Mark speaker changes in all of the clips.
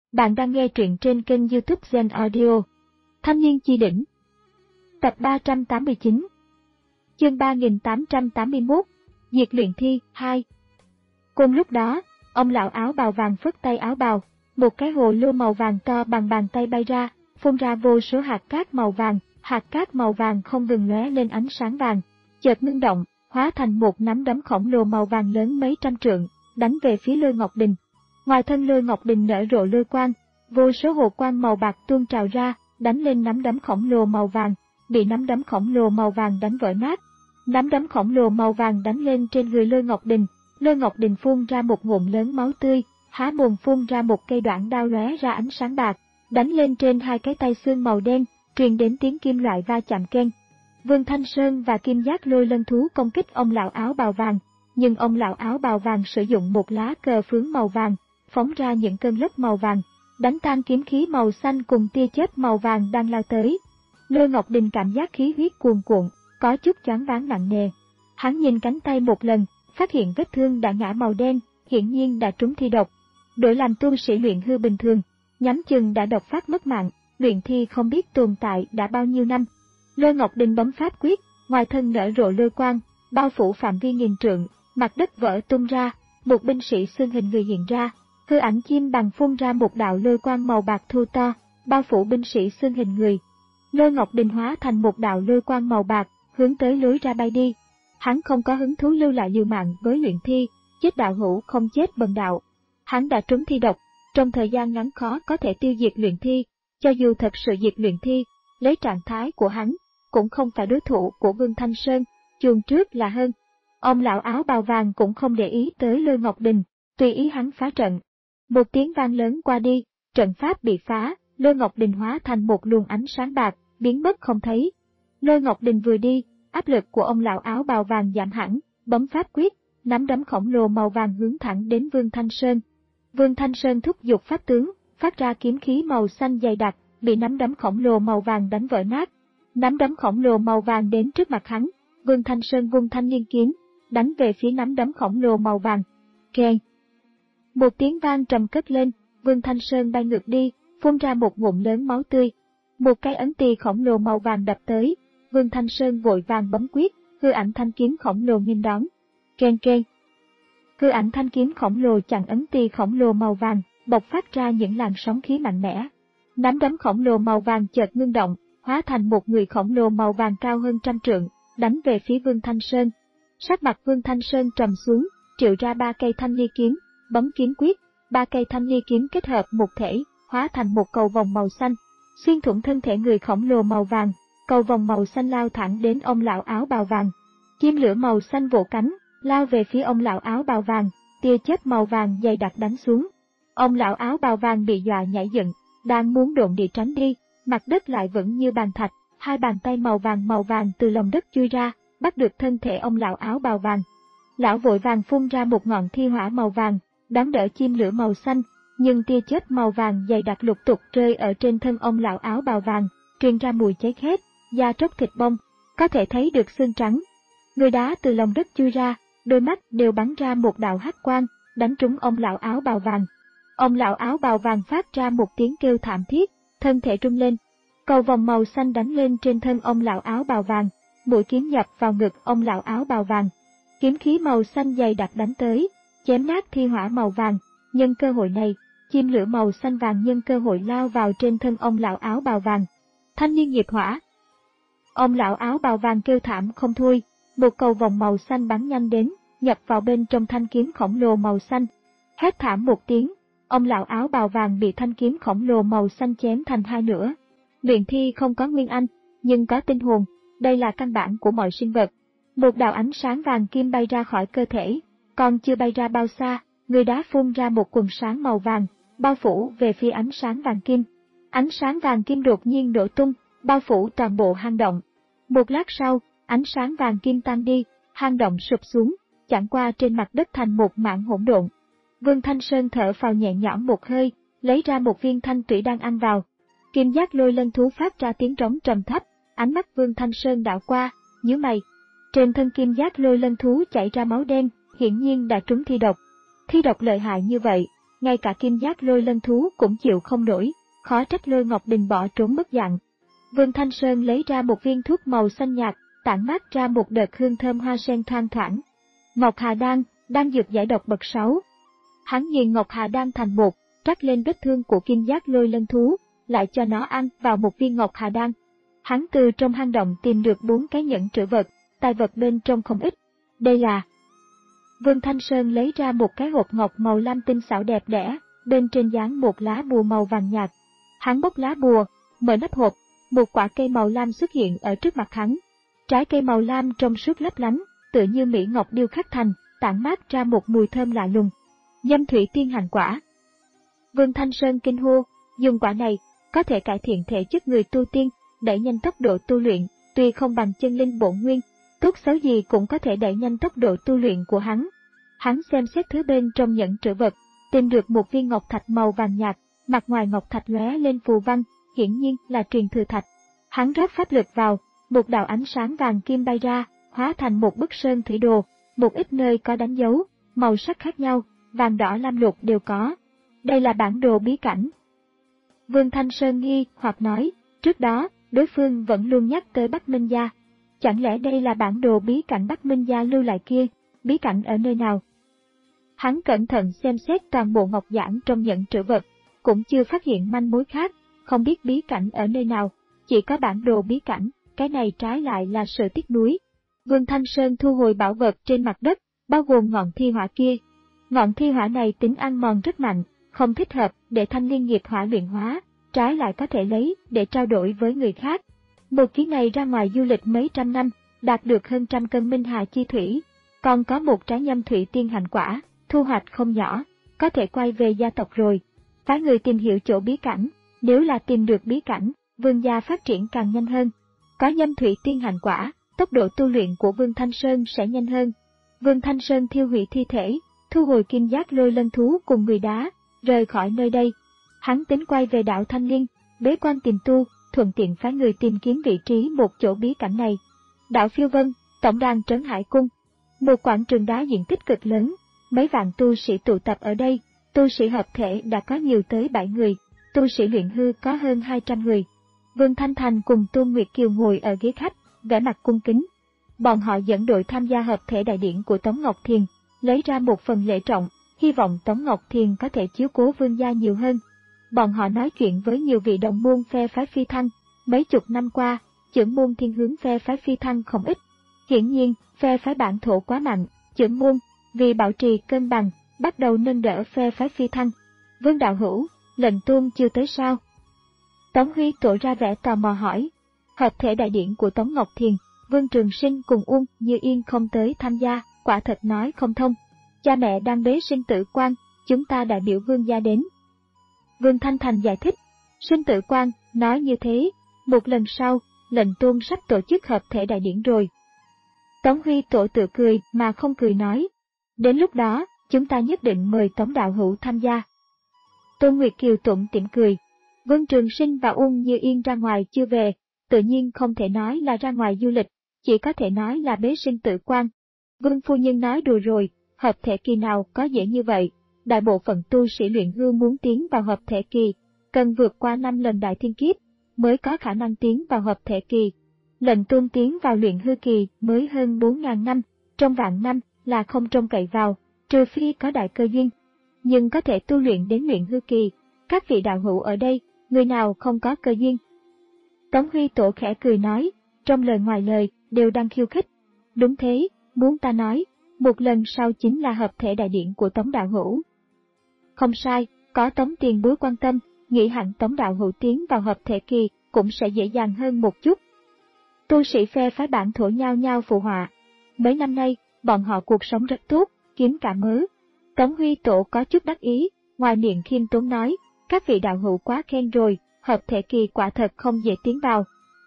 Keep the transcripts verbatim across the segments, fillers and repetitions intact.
Speaker 1: Bạn đang nghe truyện trên kênh YouTube Zen Audio. Thanh niên chi đỉnh. Tập ba trăm tám mươi chín. Chương ba nghìn tám trăm tám mươi mốt. Diệt luyện thi hai. Cùng lúc đó, ông lão áo bào vàng phất tay áo bào, một cái hồ lô màu vàng to bằng bàn tay bay ra, phun ra vô số hạt cát màu vàng, hạt cát màu vàng không ngừng lóe lên ánh sáng vàng, chợt ngưng động, hóa thành một nắm đấm khổng lồ màu vàng lớn mấy trăm trượng, đánh về phía Lôi Ngọc Đình. Ngoài thân Lôi Ngọc Đình nở rộ lôi quang, vô số hồ quang màu bạc tuôn trào ra, đánh lên nắm đấm khổng lồ màu vàng, bị nắm đấm khổng lồ màu vàng đánh vỡ nát. Nắm đấm khổng lồ màu vàng đánh lên trên người Lôi Ngọc Đình, Lôi Ngọc Đình phun ra một ngụm lớn máu tươi, há mồm phun ra một cây đoạn đao lóe ra ánh sáng bạc, đánh lên trên hai cái tay xương màu đen, truyền đến tiếng kim loại va chạm keng. Vương Thanh Sơn và Kim Giác Lôi Lân Thú công kích ông lão áo bào vàng, nhưng ông lão áo bào vàng sử dụng một lá cờ phướng màu vàng, phóng ra những cơn lốc màu vàng, đánh tan kiếm khí màu xanh cùng tia chớp màu vàng đang lao tới. Lôi Ngọc Đình cảm giác khí huyết cuồn cuộn, có chút choáng váng nặng nề. Hắn nhìn cánh tay một lần, phát hiện vết thương đã ngã màu đen, hiển nhiên đã trúng thi độc. Đổi làm tu sĩ luyện hư bình thường, nhắm chừng đã độc phát mất mạng, luyện thi không biết tồn tại đã bao nhiêu năm. Lôi Ngọc Đình bấm pháp quyết, ngoài thân nở rộ lôi quang, bao phủ phạm vi nghìn trượng, mặt đất vỡ tung ra, một binh sĩ xương hình người hiện ra, hư ảnh chim bằng phun ra một đạo lôi quang màu bạc thu to, bao phủ binh sĩ xương hình người. Lôi Ngọc Đình hóa thành một đạo lôi quang màu bạc, hướng tới lối ra bay đi. Hắn không có hứng thú lưu lại liều mạng với luyện thi, chết đạo hữu không chết bần đạo. Hắn đã trúng thi độc, trong thời gian ngắn khó có thể tiêu diệt luyện thi, cho dù thật sự diệt luyện thi, lấy trạng thái của hắn, cũng không phải đối thủ của Vương Thanh Sơn, chuồng trước là hơn. Ông lão áo bào vàng cũng không để ý tới Lôi Ngọc Đình, tùy ý hắn phá trận. Một tiếng vang lớn qua đi, trận pháp bị phá, Lôi Ngọc Đình hóa thành một luồng ánh sáng bạc, biến mất không thấy. Lôi Ngọc Đình vừa đi, áp lực của ông lão áo bào vàng giảm hẳn, bấm pháp quyết, nắm đấm khổng lồ màu vàng hướng thẳng đến Vương Thanh Sơn. Vương Thanh Sơn thúc giục pháp tướng, phát ra kiếm khí màu xanh dày đặc, bị nắm đấm khổng lồ màu vàng đánh vỡ nát. Nắm đấm khổng lồ màu vàng đến trước mặt hắn, Vương Thanh Sơn vung thanh liên kiếm, đánh về phía nắm đấm khổng lồ màu vàng. Keng! Một tiếng vang trầm cất lên, Vương Thanh Sơn bay ngược đi, phun ra một ngụm lớn máu tươi. Một cái ấn tỳ khổng lồ màu vàng đập tới, Vương Thanh Sơn vội vàng bấm quyết, hư ảnh thanh kiếm khổng lồ nghênh đón. Keng keng! Hư ảnh thanh kiếm khổng lồ chặn ấn tỳ khổng lồ màu vàng, bộc phát ra những làn sóng khí mạnh mẽ. Nắm đấm khổng lồ màu vàng chợt ngưng động, hóa thành một người khổng lồ màu vàng cao hơn trăm trượng, đánh về phía Vương Thanh Sơn. Sắc mặt Vương Thanh Sơn trầm xuống, triệu ra ba cây thanh ly kiếm, bấm kiếm quyết, ba cây thanh ly kiếm kết hợp một thể, hóa thành một cầu vòng màu xanh, xuyên thủng thân thể người khổng lồ màu vàng. Cầu vòng màu xanh lao thẳng đến ông lão áo bào vàng. Chim lửa màu xanh vỗ cánh, lao về phía ông lão áo bào vàng, tia chớp màu vàng dày đặc đánh xuống. Ông lão áo bào vàng bị dọa nhảy dựng, đang muốn độn địa tránh đi, mặt đất lại vững như bàn thạch, hai bàn tay màu vàng màu vàng từ lòng đất chui ra, bắt được thân thể ông lão áo bào vàng. Lão vội vàng phun ra một ngọn thi hỏa màu vàng, đón đỡ chim lửa màu xanh, nhưng tia chớp màu vàng dày đặc lục tục rơi ở trên thân ông lão áo bào vàng, truyền ra mùi cháy khét, da tróc thịt bong, có thể thấy được xương trắng. Người đá từ lòng đất chui ra, đôi mắt đều bắn ra một đạo hắc quang, đánh trúng ông lão áo bào vàng. Ông lão áo bào vàng phát ra một tiếng kêu thảm thiết, thân thể rung lên. Cầu vòng màu xanh đánh lên trên thân ông lão áo bào vàng, mũi kiếm nhập vào ngực ông lão áo bào vàng. Kiếm khí màu xanh dày đặc đánh tới, chém nát thi hỏa màu vàng. Nhân cơ hội này, chim lửa màu xanh vàng nhân cơ hội lao vào trên thân ông lão áo bào vàng. Thanh niên nghiệp hỏa! Ông lão áo bào vàng kêu thảm không thôi, một cầu vòng màu xanh bắn nhanh đến, nhập vào bên trong thanh kiếm khổng lồ màu xanh. Hét thảm một tiếng, ông lão áo bào vàng bị thanh kiếm khổng lồ màu xanh chém thành hai nửa. Luyện thi không có nguyên anh, nhưng có tinh hồn, đây là căn bản của mọi sinh vật. Một đạo ánh sáng vàng kim bay ra khỏi cơ thể, còn chưa bay ra bao xa, người đá phun ra một quần sáng màu vàng, bao phủ về phía ánh sáng vàng kim. Ánh sáng vàng kim đột nhiên nổ tung, bao phủ toàn bộ hang động. Một lát sau, ánh sáng vàng kim tan đi, hang động sụp xuống, chẳng qua trên mặt đất thành một mảng hỗn độn. Vương Thanh Sơn thở phào nhẹ nhõm một hơi, lấy ra một viên thanh thủy đang ăn vào. Kim Giác Lôi Lân Thú phát ra tiếng trống trầm thấp, ánh mắt Vương Thanh Sơn đảo qua, nhíu mày. Trên thân Kim Giác Lôi Lân Thú chảy ra máu đen, hiển nhiên đã trúng thi độc. Thi độc lợi hại như vậy, ngay cả Kim Giác Lôi Lân thú cũng chịu không nổi, khó trách Lôi Ngọc Đình bỏ trốn mất dạng. Vương Thanh Sơn lấy ra một viên thuốc màu xanh nhạt, tản mát ra một đợt hương thơm hoa sen thoang thoảng. Ngọc Hà Đan, đan dược giải độc bậc sáu. Hắn nghiền Ngọc Hà Đan thành bột, trắc lên vết thương của Kim Giác Lôi Lân thú, lại cho nó ăn vào một viên Ngọc Hà Đan. Hắn từ trong hang động tìm được bốn cái nhẫn trữ vật, tài vật bên trong không ít. Đây là... Vương Thanh Sơn lấy ra một cái hộp ngọc màu lam tinh xảo đẹp đẽ, bên trên dán một lá bùa màu vàng nhạt. Hắn bốc lá bùa, mở nắp hộp, một quả cây màu lam xuất hiện ở trước mặt hắn. Trái cây màu lam trong suốt lấp lánh, tựa như mỹ ngọc điêu khắc thành, tản mát ra một mùi thơm lạ lùng. Nhâm thủy tiên hành quả. Vương Thanh Sơn kinh hô, dùng quả này có thể cải thiện thể chất người tu tiên, đẩy nhanh tốc độ tu luyện, tuy không bằng chân linh bổn nguyên, tốt xấu gì cũng có thể đẩy nhanh tốc độ tu luyện của hắn. Hắn xem xét thứ bên trong nhẫn trữ vật, tìm được một viên ngọc thạch màu vàng nhạt, mặt ngoài ngọc thạch lóe lên phù văn, hiển nhiên là truyền thừa thạch. Hắn rót pháp lực vào, một đạo ánh sáng vàng kim bay ra, hóa thành một bức sơn thủy đồ, một ít nơi có đánh dấu, màu sắc khác nhau, vàng đỏ lam lục đều có. Đây là bản đồ bí cảnh. Vương Thanh Sơn nghi hoặc nói, trước đó, đối phương vẫn luôn nhắc tới Bắc Minh Gia. Chẳng lẽ đây là bản đồ bí cảnh Bắc Minh Gia lưu lại kia, bí cảnh ở nơi nào? Hắn cẩn thận xem xét toàn bộ ngọc giản trong nhẫn trữ vật, cũng chưa phát hiện manh mối khác, không biết bí cảnh ở nơi nào, chỉ có bản đồ bí cảnh, cái này trái lại là sự tiếc nuối. Vương Thanh Sơn thu hồi bảo vật trên mặt đất, bao gồm ngọn thi hỏa kia. Ngọn thi hỏa này tính ăn mòn rất mạnh, không thích hợp để thanh liên nghiệp hỏa luyện hóa, trái lại có thể lấy để trao đổi với người khác. Một chuyến này ra ngoài du lịch mấy trăm năm, đạt được hơn trăm cân minh hà chi thủy, còn có một trái nhâm thủy tiên hành quả, thu hoạch không nhỏ, có thể quay về gia tộc rồi. Phái người tìm hiểu chỗ bí cảnh, nếu là tìm được bí cảnh, vương gia phát triển càng nhanh hơn. Có nhâm thủy tiên hành quả, tốc độ tu luyện của Vương Thanh Sơn sẽ nhanh hơn. Vương Thanh Sơn thiêu hủy thi thể, thu hồi Kim Giác Lôi Lân thú cùng người đá, rời khỏi nơi đây. Hắn tính quay về đạo Thanh Liên, bế quan tìm tu, thuận tiện phái người tìm kiếm vị trí một chỗ bí cảnh này. Đạo Phiêu Vân, tổng đàn Trấn Hải Cung. Một quảng trường đá diện tích cực lớn, mấy vạn tu sĩ tụ tập ở đây, tu sĩ hợp thể đã có nhiều tới bảy người, tu sĩ luyện hư có hơn hai trăm người. Vương Thanh Thành cùng Tôn Nguyệt Kiều ngồi ở ghế khách, vẻ mặt cung kính. Bọn họ dẫn đội tham gia hợp thể đại điển của Tống Ngọc Thiền, lấy ra một phần lễ trọng, hy vọng Tống Ngọc Thiền có thể chiếu cố vương gia nhiều hơn. Bọn họ nói chuyện với nhiều vị đồng môn phe phái Phi Thăng, mấy chục năm qua, chưởng môn thiên hướng phe phái Phi Thăng không ít. Hiển nhiên, phe phái bản thổ quá mạnh, chưởng môn, vì bảo trì cân bằng, bắt đầu nâng đỡ phe phái Phi Thăng. Vương đạo hữu, lệnh tôn chưa tới sao? Tống Huy tổ ra vẻ tò mò hỏi. Hợp thể đại điển của Tống Ngọc Thiền, Vương Trường Sinh cùng Uông Như Yên không tới tham gia, quả thật nói không thông. Cha mẹ đang bế sinh tử quan, chúng ta đại biểu vương gia đến. Vương Thanh Thành giải thích, sinh tử quan, nói như thế, một lần sau, lệnh tôn sắp tổ chức hợp thể đại điển rồi. Tống Huy tổ tự cười mà không cười nói, đến lúc đó, chúng ta nhất định mời Tống đạo hữu tham gia. Tôn Nguyệt Kiều tủm tỉm cười, Vương Trường Sinh và Uông Như Yên ra ngoài chưa về, tự nhiên không thể nói là ra ngoài du lịch, chỉ có thể nói là bế sinh tử quan. Vương phu nhân nói đùa rồi, hợp thể kỳ nào có dễ như vậy, đại bộ phận tu sĩ luyện hư muốn tiến vào hợp thể kỳ, cần vượt qua năm lần đại thiên kiếp, mới có khả năng tiến vào hợp thể kỳ. Lệnh tôn tiến vào luyện hư kỳ mới hơn bốn nghìn năm, trong vạn năm là không trông cậy vào, trừ phi có đại cơ duyên. Nhưng có thể tu luyện đến luyện hư kỳ, các vị đạo hữu ở đây, người nào không có cơ duyên? Tống Huy tổ khẽ cười nói, trong lời ngoài lời, đều đang khiêu khích. Đúng thế, muốn ta nói, một lần sau chính là hợp thể đại điển của Tống đạo hữu. Không sai, có Tống tiền bối quan tâm, nghĩ hẳn Tống đạo hữu tiến vào hợp thể kỳ, cũng sẽ dễ dàng hơn một chút. Tu sĩ phe phái bản thổ nhau nhau phụ họa. Mấy năm nay, bọn họ cuộc sống rất tốt, kiếm cả mớ. Tống Huy tổ có chút đắc ý, ngoài miệng khiêm tốn nói, các vị đạo hữu quá khen rồi, hợp thể kỳ quả thật không dễ tiến vào.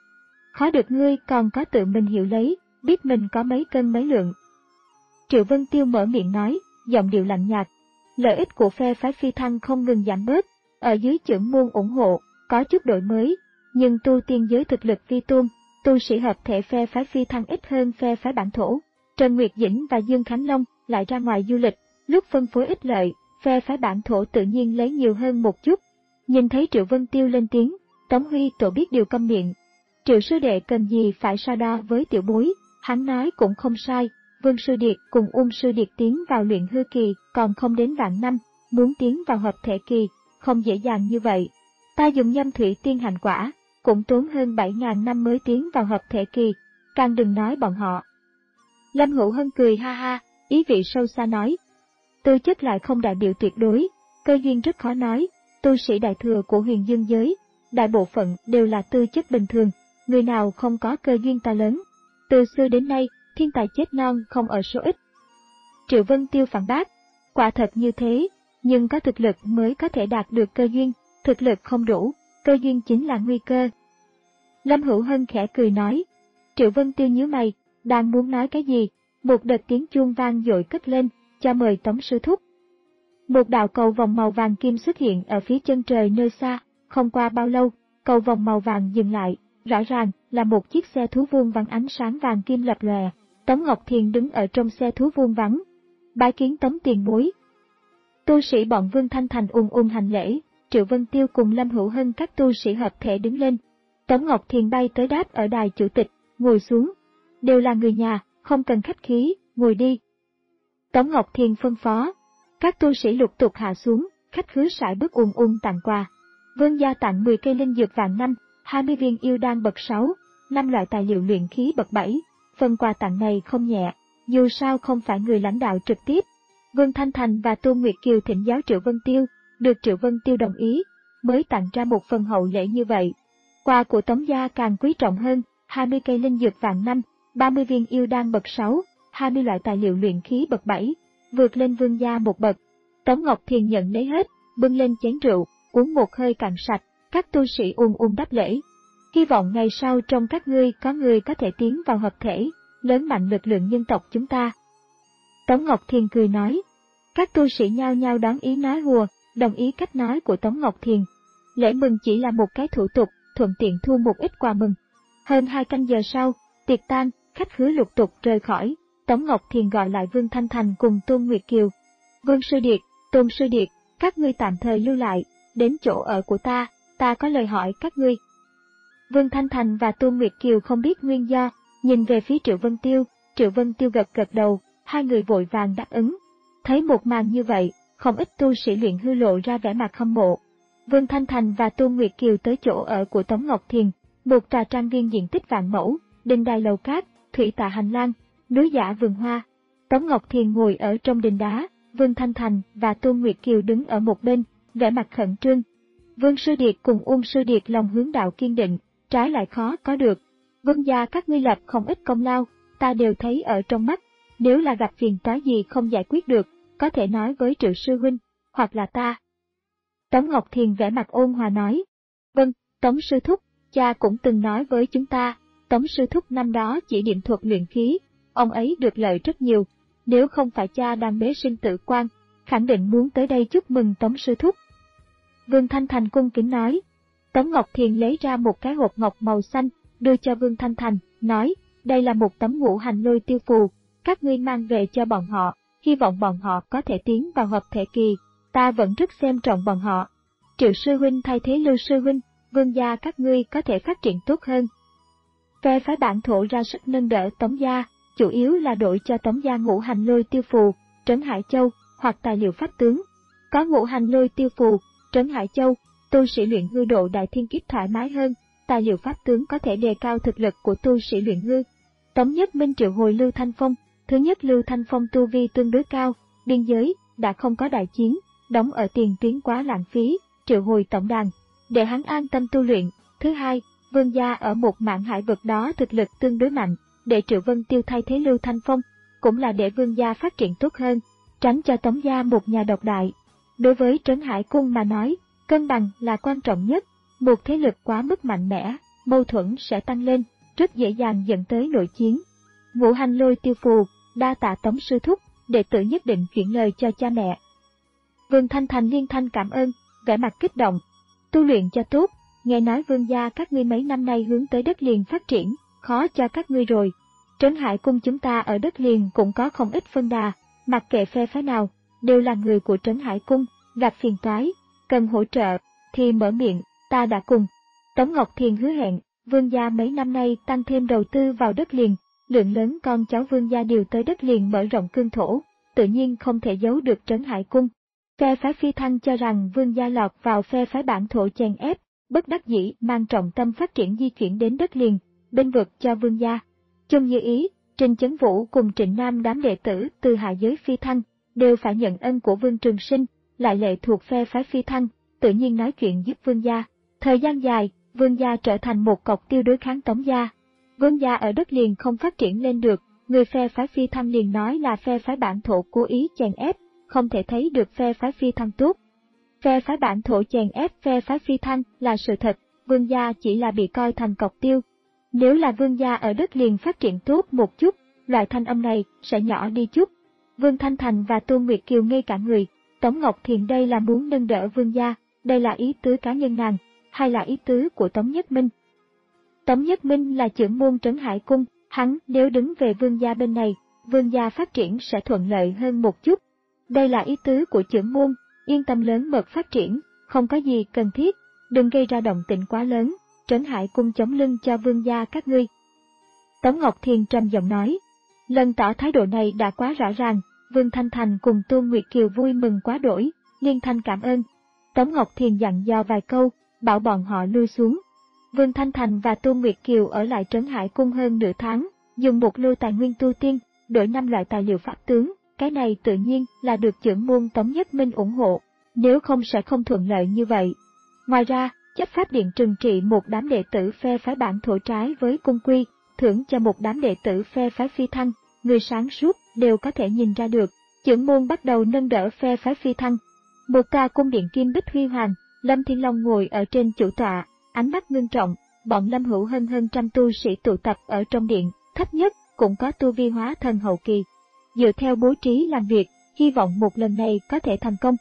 Speaker 1: Khó được ngươi còn có tự mình hiểu lấy, biết mình có mấy cân mấy lượng. Triệu Vân Tiêu mở miệng nói, giọng điệu lạnh nhạt. Lợi ích của phe phái Phi Thăng không ngừng giảm bớt, ở dưới chưởng môn ủng hộ, có chút đổi mới, nhưng tu tiên giới thực lực vi tôn, tu sĩ hợp thể phe phái Phi Thăng ít hơn phe phái bản thổ. Trần Nguyệt Dĩnh và Dương Khánh Long lại ra ngoài du lịch, lúc phân phối ích lợi, phe phái bản thổ tự nhiên lấy nhiều hơn một chút. Nhìn thấy Triệu Vân Tiêu lên tiếng, Tống Huy Tổ biết điều câm miệng. Triệu sư đệ cần gì phải so đo với tiểu bối, hắn nói cũng không sai, Vương Sư Điệt cùng Ung Sư Điệt tiến vào luyện hư kỳ còn không đến vạn năm, muốn tiến vào hợp thể kỳ, không dễ dàng như vậy. Ta dùng nhâm thủy tiên hành quả, cũng tốn hơn bảy ngàn năm mới tiến vào hợp thể kỳ, càng đừng nói bọn họ. Lâm Hữu Hân cười ha ha, ý vị sâu xa nói. Tư chất lại không đại biểu tuyệt đối, cơ duyên rất khó nói, tu sĩ đại thừa của huyền dương giới, đại bộ phận đều là tư chất bình thường, người nào không có cơ duyên to lớn. Từ xưa đến nay, thiên tài chết non không ở số ít. Triệu Vân Tiêu phản bác, quả thật như thế, nhưng có thực lực mới có thể đạt được cơ duyên, thực lực không đủ, cơ duyên chính là nguy cơ. Lâm Hữu Hân khẽ cười nói. Triệu Vân Tiêu nhíu mày, đang muốn nói cái gì, một đợt tiếng chuông vang dội cất lên, cho mời Tống sư thúc. Một đạo cầu vòng màu vàng kim xuất hiện ở phía chân trời nơi xa, không qua bao lâu, cầu vòng màu vàng dừng lại, rõ ràng là một chiếc xe thú vuông vắn ánh sáng vàng kim lập lòe. Tống Ngọc Thiền đứng ở trong xe thú vuông vắn, bái kiến Tống tiền bối. Tu sĩ bọn Vương Thanh Thành ung ung hành lễ, Triệu Vân Tiêu cùng Lâm Hữu Hân các tu sĩ hợp thể đứng lên. Tống Ngọc Thiền bay tới đáp ở đài chủ tịch, ngồi xuống. Đều là người nhà, không cần khách khí, ngồi đi. Tống Ngọc Thiền phân phó. Các tu sĩ lục tục hạ xuống, khách khứa sải bước ung ung tặng quà. Vương gia tặng mười cây linh dược vạn năm, hai mươi viên yêu đan bậc sáu, năm loại tài liệu luyện khí bậc bảy. Phần quà tặng này không nhẹ, dù sao không phải người lãnh đạo trực tiếp. Vương Thanh Thành và Tôn Nguyệt Kiều thỉnh giáo Triệu Vân Tiêu, được Triệu Vân Tiêu đồng ý, mới tặng ra một phần hậu lễ như vậy. Quà của Tống gia càng quý trọng hơn, hai mươi cây linh dược vạn năm, ba mươi viên yêu đan bậc sáu, hai mươi loại tài liệu luyện khí bậc bảy, vượt lên Vương gia một bậc. Tống Ngọc Thiền nhận lấy hết, bưng lên chén rượu, uống một hơi cạn sạch, các tu sĩ ung ung đáp lễ. Hy vọng ngày sau trong các ngươi có người có thể tiến vào hợp thể, lớn mạnh lực lượng nhân tộc chúng ta. Tống Ngọc Thiền cười nói. Các tu sĩ nhao nhao đón ý nói hùa, đồng ý cách nói của Tống Ngọc Thiền. Lễ mừng chỉ là một cái thủ tục, thuận tiện thu một ít quà mừng. Hơn hai canh giờ sau, tiệc tan, khách khứa lục tục rời khỏi. Tống Ngọc Thiền gọi lại Vương Thanh Thành cùng Tôn Nguyệt Kiều. Vương Sư Điệt, Tôn Sư Điệt, các ngươi tạm thời lưu lại, đến chỗ ở của ta, ta có lời hỏi các ngươi. Vương Thanh Thành và Tôn Nguyệt Kiều không biết nguyên do, nhìn về phía Triệu Vân Tiêu, Triệu Vân Tiêu gật gật đầu, hai người vội vàng đáp ứng. Thấy một màn như vậy, không ít tu sĩ luyện hư lộ ra vẻ mặt hâm mộ. Vương Thanh Thành và Tôn Nguyệt Kiều tới chỗ ở của Tống Ngọc Thiền, một trà trang viên diện tích vạn mẫu, đình đài lầu cát, thủy tạ hành lang, núi giả vườn hoa. Tống Ngọc Thiền ngồi ở trong đình đá, Vương Thanh Thành và Tôn Nguyệt Kiều đứng ở một bên, vẻ mặt khẩn trương. Vương Sư Điệt cùng Ung Sư Điệt lòng hướng đạo kiên định, trái lại khó có được. Vương gia các ngươi lập không ít công lao, ta đều thấy ở trong mắt, nếu là gặp phiền toái gì không giải quyết được, có thể nói với Triệu sư huynh, hoặc là ta. Tống Ngọc Thiền vẻ mặt ôn hòa nói. Vâng, Tống sư thúc, cha cũng từng nói với chúng ta, Tống sư thúc năm đó chỉ điểm thuật luyện khí, ông ấy được lợi rất nhiều, nếu không phải cha đang bế sinh tử quan, khẳng định muốn tới đây chúc mừng Tống sư thúc. Vương Thanh Thành cung kính nói. Tống Ngọc Thiền lấy ra một cái hộp ngọc màu xanh, đưa cho Vương Thanh Thành, nói, đây là một tấm ngũ hành lôi tiêu phù, các ngươi mang về cho bọn họ, hy vọng bọn họ có thể tiến vào hợp thể kỳ, ta vẫn rất xem trọng bọn họ. Triệu sư huynh thay thế Lưu sư huynh, Vương gia các ngươi có thể phát triển tốt hơn. Phe phái bản thổ ra sức nâng đỡ Tống gia, chủ yếu là đổi cho Tống gia ngũ hành lôi tiêu phù, Trấn Hải Châu, hoặc tài liệu pháp tướng. Có ngũ hành lôi tiêu phù, Trấn Hải Châu, tu sĩ luyện hư độ đại thiên kiếp thoải mái hơn, tài liệu pháp tướng có thể đề cao thực lực của tu sĩ luyện hư. Tống Nhất Minh triệu hồi Lưu Thanh Phong, thứ nhất Lưu Thanh Phong tu vi tương đối cao, biên giới đã không có đại chiến, đóng ở tiền tuyến quá lãng phí, triệu hồi tổng đàn, để hắn an tâm tu luyện. Thứ hai, Vương gia ở một mạn hải vực đó thực lực tương đối mạnh, để Triệu Vân Tiêu thay thế Lưu Thanh Phong, cũng là để Vương gia phát triển tốt hơn, tránh cho Tống gia một nhà độc đại. Đối với Trấn Hải Cung mà nói, cân bằng là quan trọng nhất, một thế lực quá mức mạnh mẽ, mâu thuẫn sẽ tăng lên, rất dễ dàng dẫn tới nội chiến. Ngũ hành lôi tiêu phù, đa tạ Tống sư thúc, đệ tử nhất định chuyển lời cho cha mẹ. Vương Thanh Thành liên thanh cảm ơn, vẻ mặt kích động. Tu luyện cho tốt, nghe nói Vương gia các ngươi mấy năm nay hướng tới đất liền phát triển, khó cho các ngươi rồi. Trấn Hải Cung chúng ta ở đất liền cũng có không ít phân đà, mặc kệ phe phái nào, đều là người của Trấn Hải Cung, gặp phiền toái, cần hỗ trợ, thì mở miệng, ta đã cùng. Tống Ngọc Thiền hứa hẹn, Vương gia mấy năm nay tăng thêm đầu tư vào đất liền, lượng lớn con cháu Vương gia đều tới đất liền mở rộng cương thổ, tự nhiên không thể giấu được Trấn Hải Cung. Phe phái Phi Thăng cho rằng Vương gia lọt vào phe phái Bản Thổ chèn ép, bất đắc dĩ mang trọng tâm phát triển di chuyển đến đất liền, bên vực cho Vương gia. Chung như ý, Trình Chấn Vũ cùng Trịnh Nam đám đệ tử từ hạ giới Phi Thăng đều phải nhận ân của Vương Trường Sinh, lại lệ thuộc phe phái Phi Thăng, tự nhiên nói chuyện giúp Vương gia. Thời gian dài, Vương gia trở thành một cọc tiêu đối kháng Tống gia. Vương gia ở đất liền không phát triển lên được, người phe phái Phi Thăng liền nói là phe phái Bản Thổ cố ý chèn ép, không thể thấy được phe phái Phi Thăng tốt. Phe phái Bản Thổ chèn ép phe phái Phi Thăng là sự thật, Vương gia chỉ là bị coi thành cọc tiêu. Nếu là Vương gia ở đất liền phát triển tốt một chút, loại thanh âm này sẽ nhỏ đi chút. Vương Thanh Thành và Tôn Nguyệt Kiều ngây cả người, Tống Ngọc Thiền đây là muốn nâng đỡ Vương gia, đây là ý tứ cá nhân nàng, hay là ý tứ của Tống Nhất Minh? Tống Nhất Minh là trưởng môn Trấn Hải Cung, hắn nếu đứng về Vương gia bên này, Vương gia phát triển sẽ thuận lợi hơn một chút. Đây là ý tứ của trưởng môn, yên tâm lớn mật phát triển, không có gì cần thiết, đừng gây ra động tĩnh quá lớn, Trấn Hải Cung chống lưng cho Vương gia các ngươi. Tống Ngọc Thiền trầm giọng nói, lần tỏ thái độ này đã quá rõ ràng, Vương Thanh Thành cùng Tôn Nguyệt Kiều vui mừng quá đổi, liên thanh cảm ơn. Tống Ngọc Thiền dặn dò vài câu, bảo bọn họ lui xuống. Vương Thanh Thành và Tôn Nguyệt Kiều ở lại Trấn Hải Cung hơn nửa tháng, dùng một lô tài nguyên tu tiên, đổi năm loại tài liệu pháp tướng, cái này tự nhiên là được trưởng môn Tống Nhất Minh ủng hộ, nếu không sẽ không thuận lợi như vậy. Ngoài ra, chấp pháp điện trừng trị một đám đệ tử phe phái Bản Thổ trái với cung quy, thưởng cho một đám đệ tử phe phái Phi Thăng, người sáng suốt đều có thể nhìn ra được, trưởng môn bắt đầu nâng đỡ phe phái Phi Thăng. Một tòa cung điện kim bích huy hoàng, Lâm Thiên Long ngồi ở trên chủ tọa, ánh mắt ngưng trọng, bọn Lâm Hữu Hân hơn trăm tu sĩ tụ tập ở trong điện, thấp nhất cũng có tu vi hóa thần hậu kỳ. Dựa theo bố trí làm việc, hy vọng một lần này có thể thành công.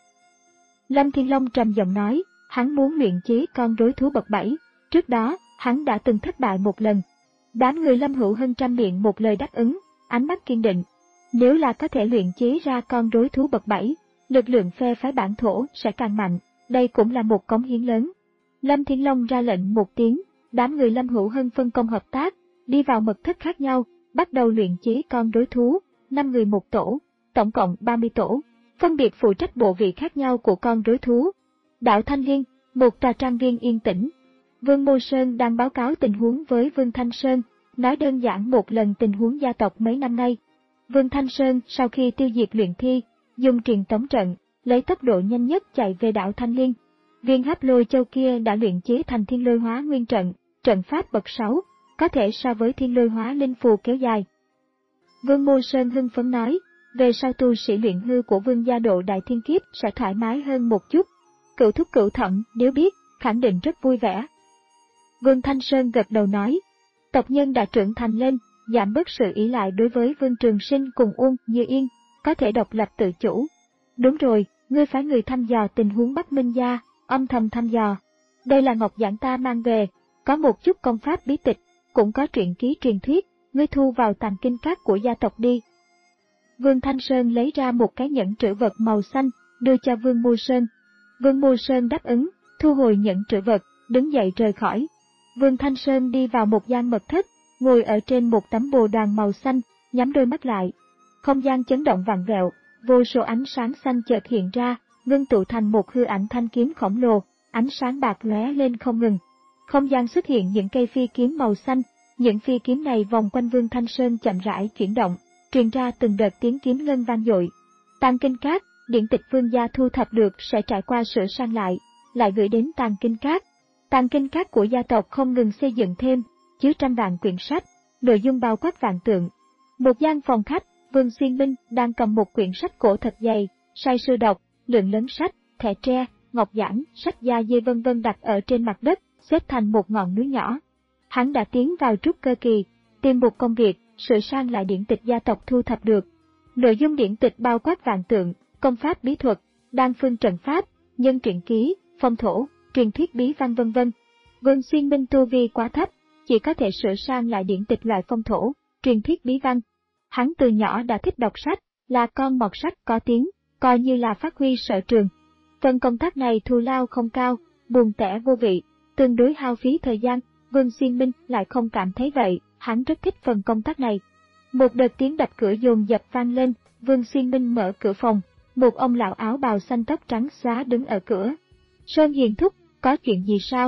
Speaker 1: Lâm Thiên Long trầm giọng nói, hắn muốn luyện chế con rối thú bậc bảy, trước đó, hắn đã từng thất bại một lần. Đám người Lâm Hữu Hân trăm miệng một lời đáp ứng, ánh mắt kiên định. Nếu là có thể luyện chế ra con rối thú bậc bảy, lực lượng phe phái Bản Thổ sẽ càng mạnh, đây cũng là một cống hiến lớn. Lâm Thiên Long ra lệnh một tiếng, đám người Lâm Hữu Hân phân công hợp tác, đi vào mật thất khác nhau, bắt đầu luyện chế con rối thú, năm người một tổ, tổng cộng ba mươi tổ, phân biệt phụ trách bộ vị khác nhau của con rối thú. Đảo Thanh Liên, một tòa trang viên yên tĩnh. Vương Mô Sơn đang báo cáo tình huống với Vương Thanh Sơn, nói đơn giản một lần tình huống gia tộc mấy năm nay. Vương Thanh Sơn sau khi tiêu diệt luyện thi, dùng truyền tống trận, lấy tốc độ nhanh nhất chạy về đảo Thanh Liên. Viên Hấp Lôi Châu kia đã luyện chế thành Thiên Lôi Hóa Nguyên trận, trận pháp bậc sáu, có thể so với Thiên Lôi Hóa Linh Phù kéo dài. Vương Mô Sơn hưng phấn nói, về sau tu sĩ luyện hư của Vương gia độ đại thiên kiếp sẽ thoải mái hơn một chút. Cửu thúc cửu thận nếu biết, khẳng định rất vui vẻ. Vương Thanh Sơn gật đầu nói, tộc nhân đã trưởng thành lên, giảm bớt sự ỷ lại đối với Vương Trường Sinh cùng Uông Như Yên, có thể độc lập tự chủ. Đúng rồi, ngươi phái người thăm dò tình huống Bắc Minh gia, âm thầm thăm dò. Đây là ngọc giản ta mang về, có một chút công pháp bí tịch, cũng có truyện ký truyền thuyết, ngươi thu vào tàng kinh các của gia tộc đi. Vương Thanh Sơn lấy ra một cái nhẫn trữ vật màu xanh, đưa cho Vương Mô Sơn. Vương Mô Sơn đáp ứng, thu hồi nhẫn trữ vật, đứng dậy rời khỏi. Vương Thanh Sơn đi vào một gian mật thất, ngồi ở trên một tấm bồ đoàn màu xanh, nhắm đôi mắt lại. Không gian chấn động vặn vẹo, vô số ánh sáng xanh chợt hiện ra, ngưng tụ thành một hư ảnh thanh kiếm khổng lồ, ánh sáng bạc lóe lên không ngừng. Không gian xuất hiện những cây phi kiếm màu xanh, những phi kiếm này vòng quanh Vương Thanh Sơn chậm rãi chuyển động, truyền ra từng đợt tiếng kiếm ngân vang dội. Tàng kinh các, điển tịch Vương gia thu thập được sẽ trải qua sửa sang lại, lại gửi đến tàng kinh các. Tàng kinh các của gia tộc không ngừng xây dựng thêm, chứa trăm vạn quyển sách, nội dung bao quát vạn tượng. Một gian phòng khách, Vương Xuyên Minh đang cầm một quyển sách cổ thật dày, say sưa đọc, lượng lớn sách, thẻ tre, ngọc giản, sách da dê vân vân đặt ở trên mặt đất, xếp thành một ngọn núi nhỏ. Hắn đã tiến vào trúc cơ kỳ, tìm một công việc, sửa sang lại điển tịch gia tộc thu thập được. Nội dung điển tịch bao quát vạn tượng, công pháp bí thuật, đan phương trận pháp, nhân truyện ký, phong thổ, truyền thuyết bí văn vân vân. Vương Xuyên Minh tu vi quá thấp, chỉ có thể sửa sang lại điển tịch loại phong thổ, truyền thuyết bí văn. Hắn từ nhỏ đã thích đọc sách, là con mọt sách có tiếng, coi như là phát huy sở trường. Phần công tác này thù lao không cao, buồn tẻ vô vị, tương đối hao phí thời gian. Vương Xuyên Minh lại không cảm thấy vậy, hắn rất thích phần công tác này. Một đợt tiếng đập cửa dồn dập vang lên, Vương Xuyên Minh mở cửa phòng, một ông lão áo bào xanh tóc trắng xóa đứng ở cửa. Sơn Hiền thúc, có chuyện gì sao?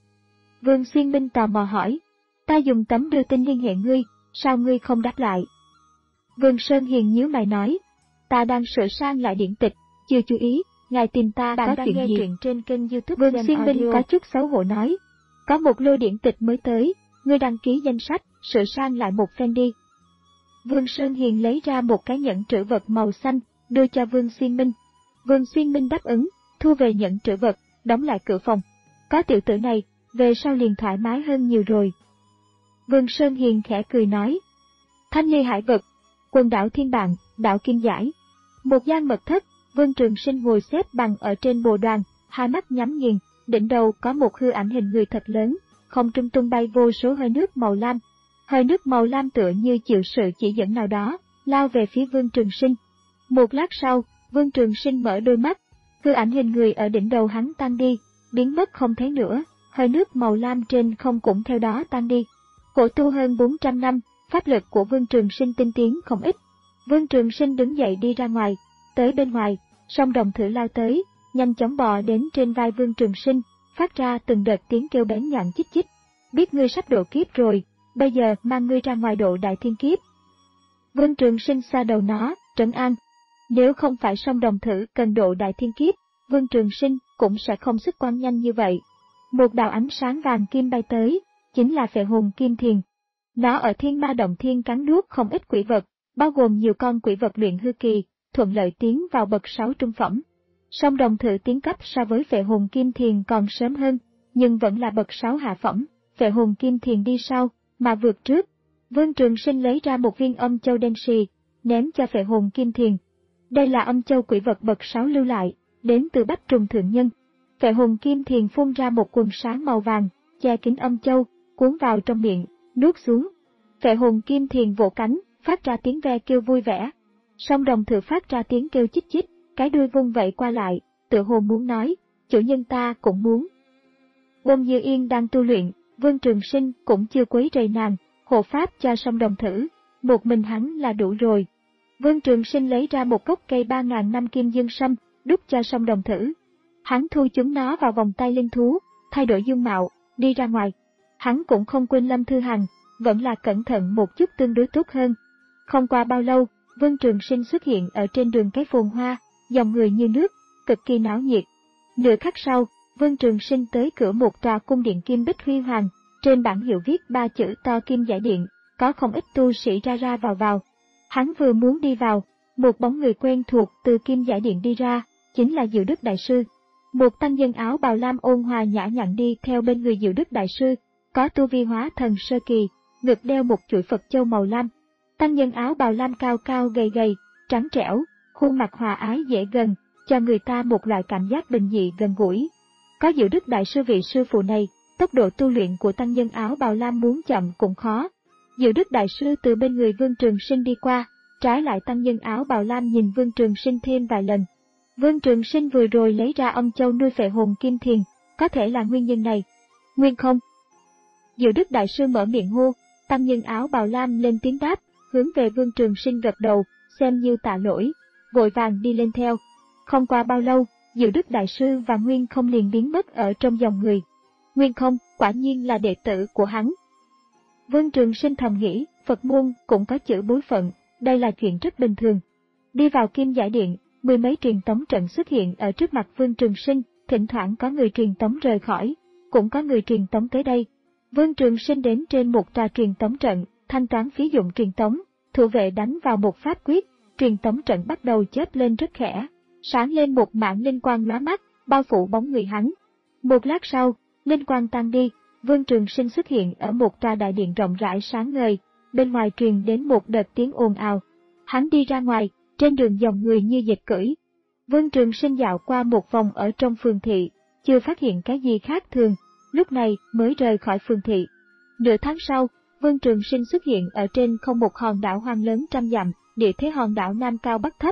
Speaker 1: Vương Xuyên Minh tò mò hỏi. Ta dùng tấm đưa tin liên hệ ngươi, sao ngươi không đáp lại? Vương Sơn Hiền nhíu mày nói. Ta đang sửa sang lại điển tịch, chưa chú ý, ngài tìm ta có chuyện nghe gì? Truyện trên kênh YouTube Vương Xuyên Minh có chút xấu hổ nói. Có một lô điển tịch mới tới, ngươi đăng ký danh sách, sửa sang lại một phen đi. Vương Sơn Hiền lấy ra một cái nhẫn trữ vật màu xanh, đưa cho Vương Xuyên Minh. Vương Xuyên Minh đáp ứng, thu về nhẫn trữ vật, đóng lại cửa phòng. Có tiểu tử này, về sau liền thoải mái hơn nhiều rồi. Vương Sơn Hiền khẽ cười nói. Thanh Ly Hải Vực, quần đảo Thiên Bạn, đảo Kim Giải. Một gian mật thất, Vương Trường Sinh ngồi xếp bằng ở trên bồ đoàn, hai mắt nhắm nghiền, đỉnh đầu có một hư ảnh hình người thật lớn, không trung tung bay vô số hơi nước màu lam. Hơi nước màu lam tựa như chịu sự chỉ dẫn nào đó, lao về phía Vương Trường Sinh. Một lát sau, Vương Trường Sinh mở đôi mắt, hư ảnh hình người ở đỉnh đầu hắn tan đi, biến mất không thấy nữa, hơi nước màu lam trên không cũng theo đó tan đi. Khổ tu hơn bốn trăm năm, pháp lực của Vương Trường Sinh tinh tiến không ít. Vương Trường Sinh đứng dậy đi ra ngoài, tới bên ngoài, song đồng thử lao tới, nhanh chóng bò đến trên vai Vương Trường Sinh, phát ra từng đợt tiếng kêu bén nhọn chích chích. Biết ngươi sắp độ kiếp rồi, bây giờ mang ngươi ra ngoài độ đại thiên kiếp. Vương Trường Sinh xoa đầu nó, trấn an. Nếu không phải song đồng thử cần độ đại thiên kiếp, Vương Trường Sinh cũng sẽ không xuất quan nhanh như vậy. Một đạo ánh sáng vàng kim bay tới, chính là phệ hồn kim thiền. Nó ở Thiên Ma Động Thiên cắn nuốt không ít quỷ vật, bao gồm nhiều con quỷ vật luyện hư kỳ, thuận lợi tiến vào bậc sáu trung phẩm. Song đồng thử tiến cấp so với phệ hồn kim thiền còn sớm hơn, nhưng vẫn là bậc sáu hạ phẩm, phệ hồn kim thiền đi sau, mà vượt trước. Vương Trường Sinh lấy ra một viên âm châu đen xì, ném cho phệ hồn kim thiền. Đây là âm châu quỷ vật bậc sáu lưu lại, đến từ Bách Trùng Thượng Nhân. Phệ hồn kim thiền phun ra một quần sáng màu vàng, che kín âm châu, cuốn vào trong miệng, nuốt xuống. Phệ hồn kim thiền vỗ cánh, phát ra tiếng ve kêu vui vẻ. Song đồng thử phát ra tiếng kêu chích chích, cái đuôi vung vẩy qua lại, tựa hồ muốn nói, chủ nhân ta cũng muốn. Bông Như Yên đang tu luyện, Vương Trường Sinh cũng chưa quấy rầy nàng, hộ pháp cho song đồng thử, một mình hắn là đủ rồi. Vương Trường Sinh lấy ra một gốc cây ba ngàn năm kim dương sâm, đút cho song đồng thử. Hắn thu chúng nó vào vòng tay linh thú, thay đổi dung mạo, đi ra ngoài. Hắn cũng không quên Lâm Thư Hằng, vẫn là cẩn thận một chút tương đối tốt hơn. Không qua bao lâu, Vương Trường Sinh xuất hiện ở trên đường cái phồn hoa, dòng người như nước, cực kỳ náo nhiệt. Nửa khắc sau, Vương Trường Sinh tới cửa một tòa cung điện kim bích huy hoàng, trên bảng hiệu viết ba chữ to Kim Giải Điện, có không ít tu sĩ ra ra vào vào. Hắn vừa muốn đi vào, một bóng người quen thuộc từ Kim Giải Điện đi ra, chính là Diệu Đức Đại Sư. Một tăng nhân áo bào lam ôn hòa nhã nhặn đi theo bên người Diệu Đức Đại Sư, có tu vi hóa thần sơ kỳ, ngực đeo một chuỗi Phật châu màu lam. Tăng nhân áo bào lam cao cao gầy gầy, trắng trẻo, khuôn mặt hòa ái dễ gần, cho người ta một loại cảm giác bình dị gần gũi. Có Diệu Đức Đại Sư vị sư phụ này, tốc độ tu luyện của tăng nhân áo bào lam muốn chậm cũng khó. Diệu Đức Đại Sư từ bên người Vương Trường Sinh đi qua, trái lại tăng nhân áo bào lam nhìn Vương Trường Sinh thêm vài lần. Vương Trường Sinh vừa rồi lấy ra âm châu nuôi phệ hồn kim thiền, có thể là nguyên nhân này. Nguyên không? Diệu Đức Đại Sư mở miệng hô, tăng nhân áo bào lam lên tiếng đáp, hướng về Vương Trường Sinh gật đầu, xem như tạ lỗi, vội vàng đi lên theo. Không qua bao lâu, Diệu Đức Đại Sư và Nguyên không liền biến mất ở trong dòng người. Nguyên không, quả nhiên là đệ tử của hắn. Vương Trường Sinh thầm nghĩ, Phật môn cũng có chữ bối phận, đây là chuyện rất bình thường. Đi vào Kim Giải Điện, mười mấy truyền tống trận xuất hiện ở trước mặt Vương Trường Sinh, thỉnh thoảng có người truyền tống rời khỏi, cũng có người truyền tống tới đây. Vương Trường Sinh đến trên một tòa truyền tống trận, thanh toán phí dụng truyền tống, thủ vệ đánh vào một pháp quyết, truyền tống trận bắt đầu chớp lên rất khẽ, sáng lên một mảng linh quang lóa mắt, bao phủ bóng người hắn. Một lát sau, linh quang tan đi, Vương Trường Sinh xuất hiện ở một tòa đại điện rộng rãi sáng ngời, bên ngoài truyền đến một đợt tiếng ồn ào. Hắn đi ra ngoài, trên đường dòng người như dịch cưỡi. Vương Trường Sinh dạo qua một vòng ở trong phường thị, chưa phát hiện cái gì khác thường, lúc này mới rời khỏi phường thị. Nửa tháng sau, Vương Trường Sinh xuất hiện ở trên không một hòn đảo hoang lớn trăm dặm, địa thế hòn đảo Nam cao bắc thấp,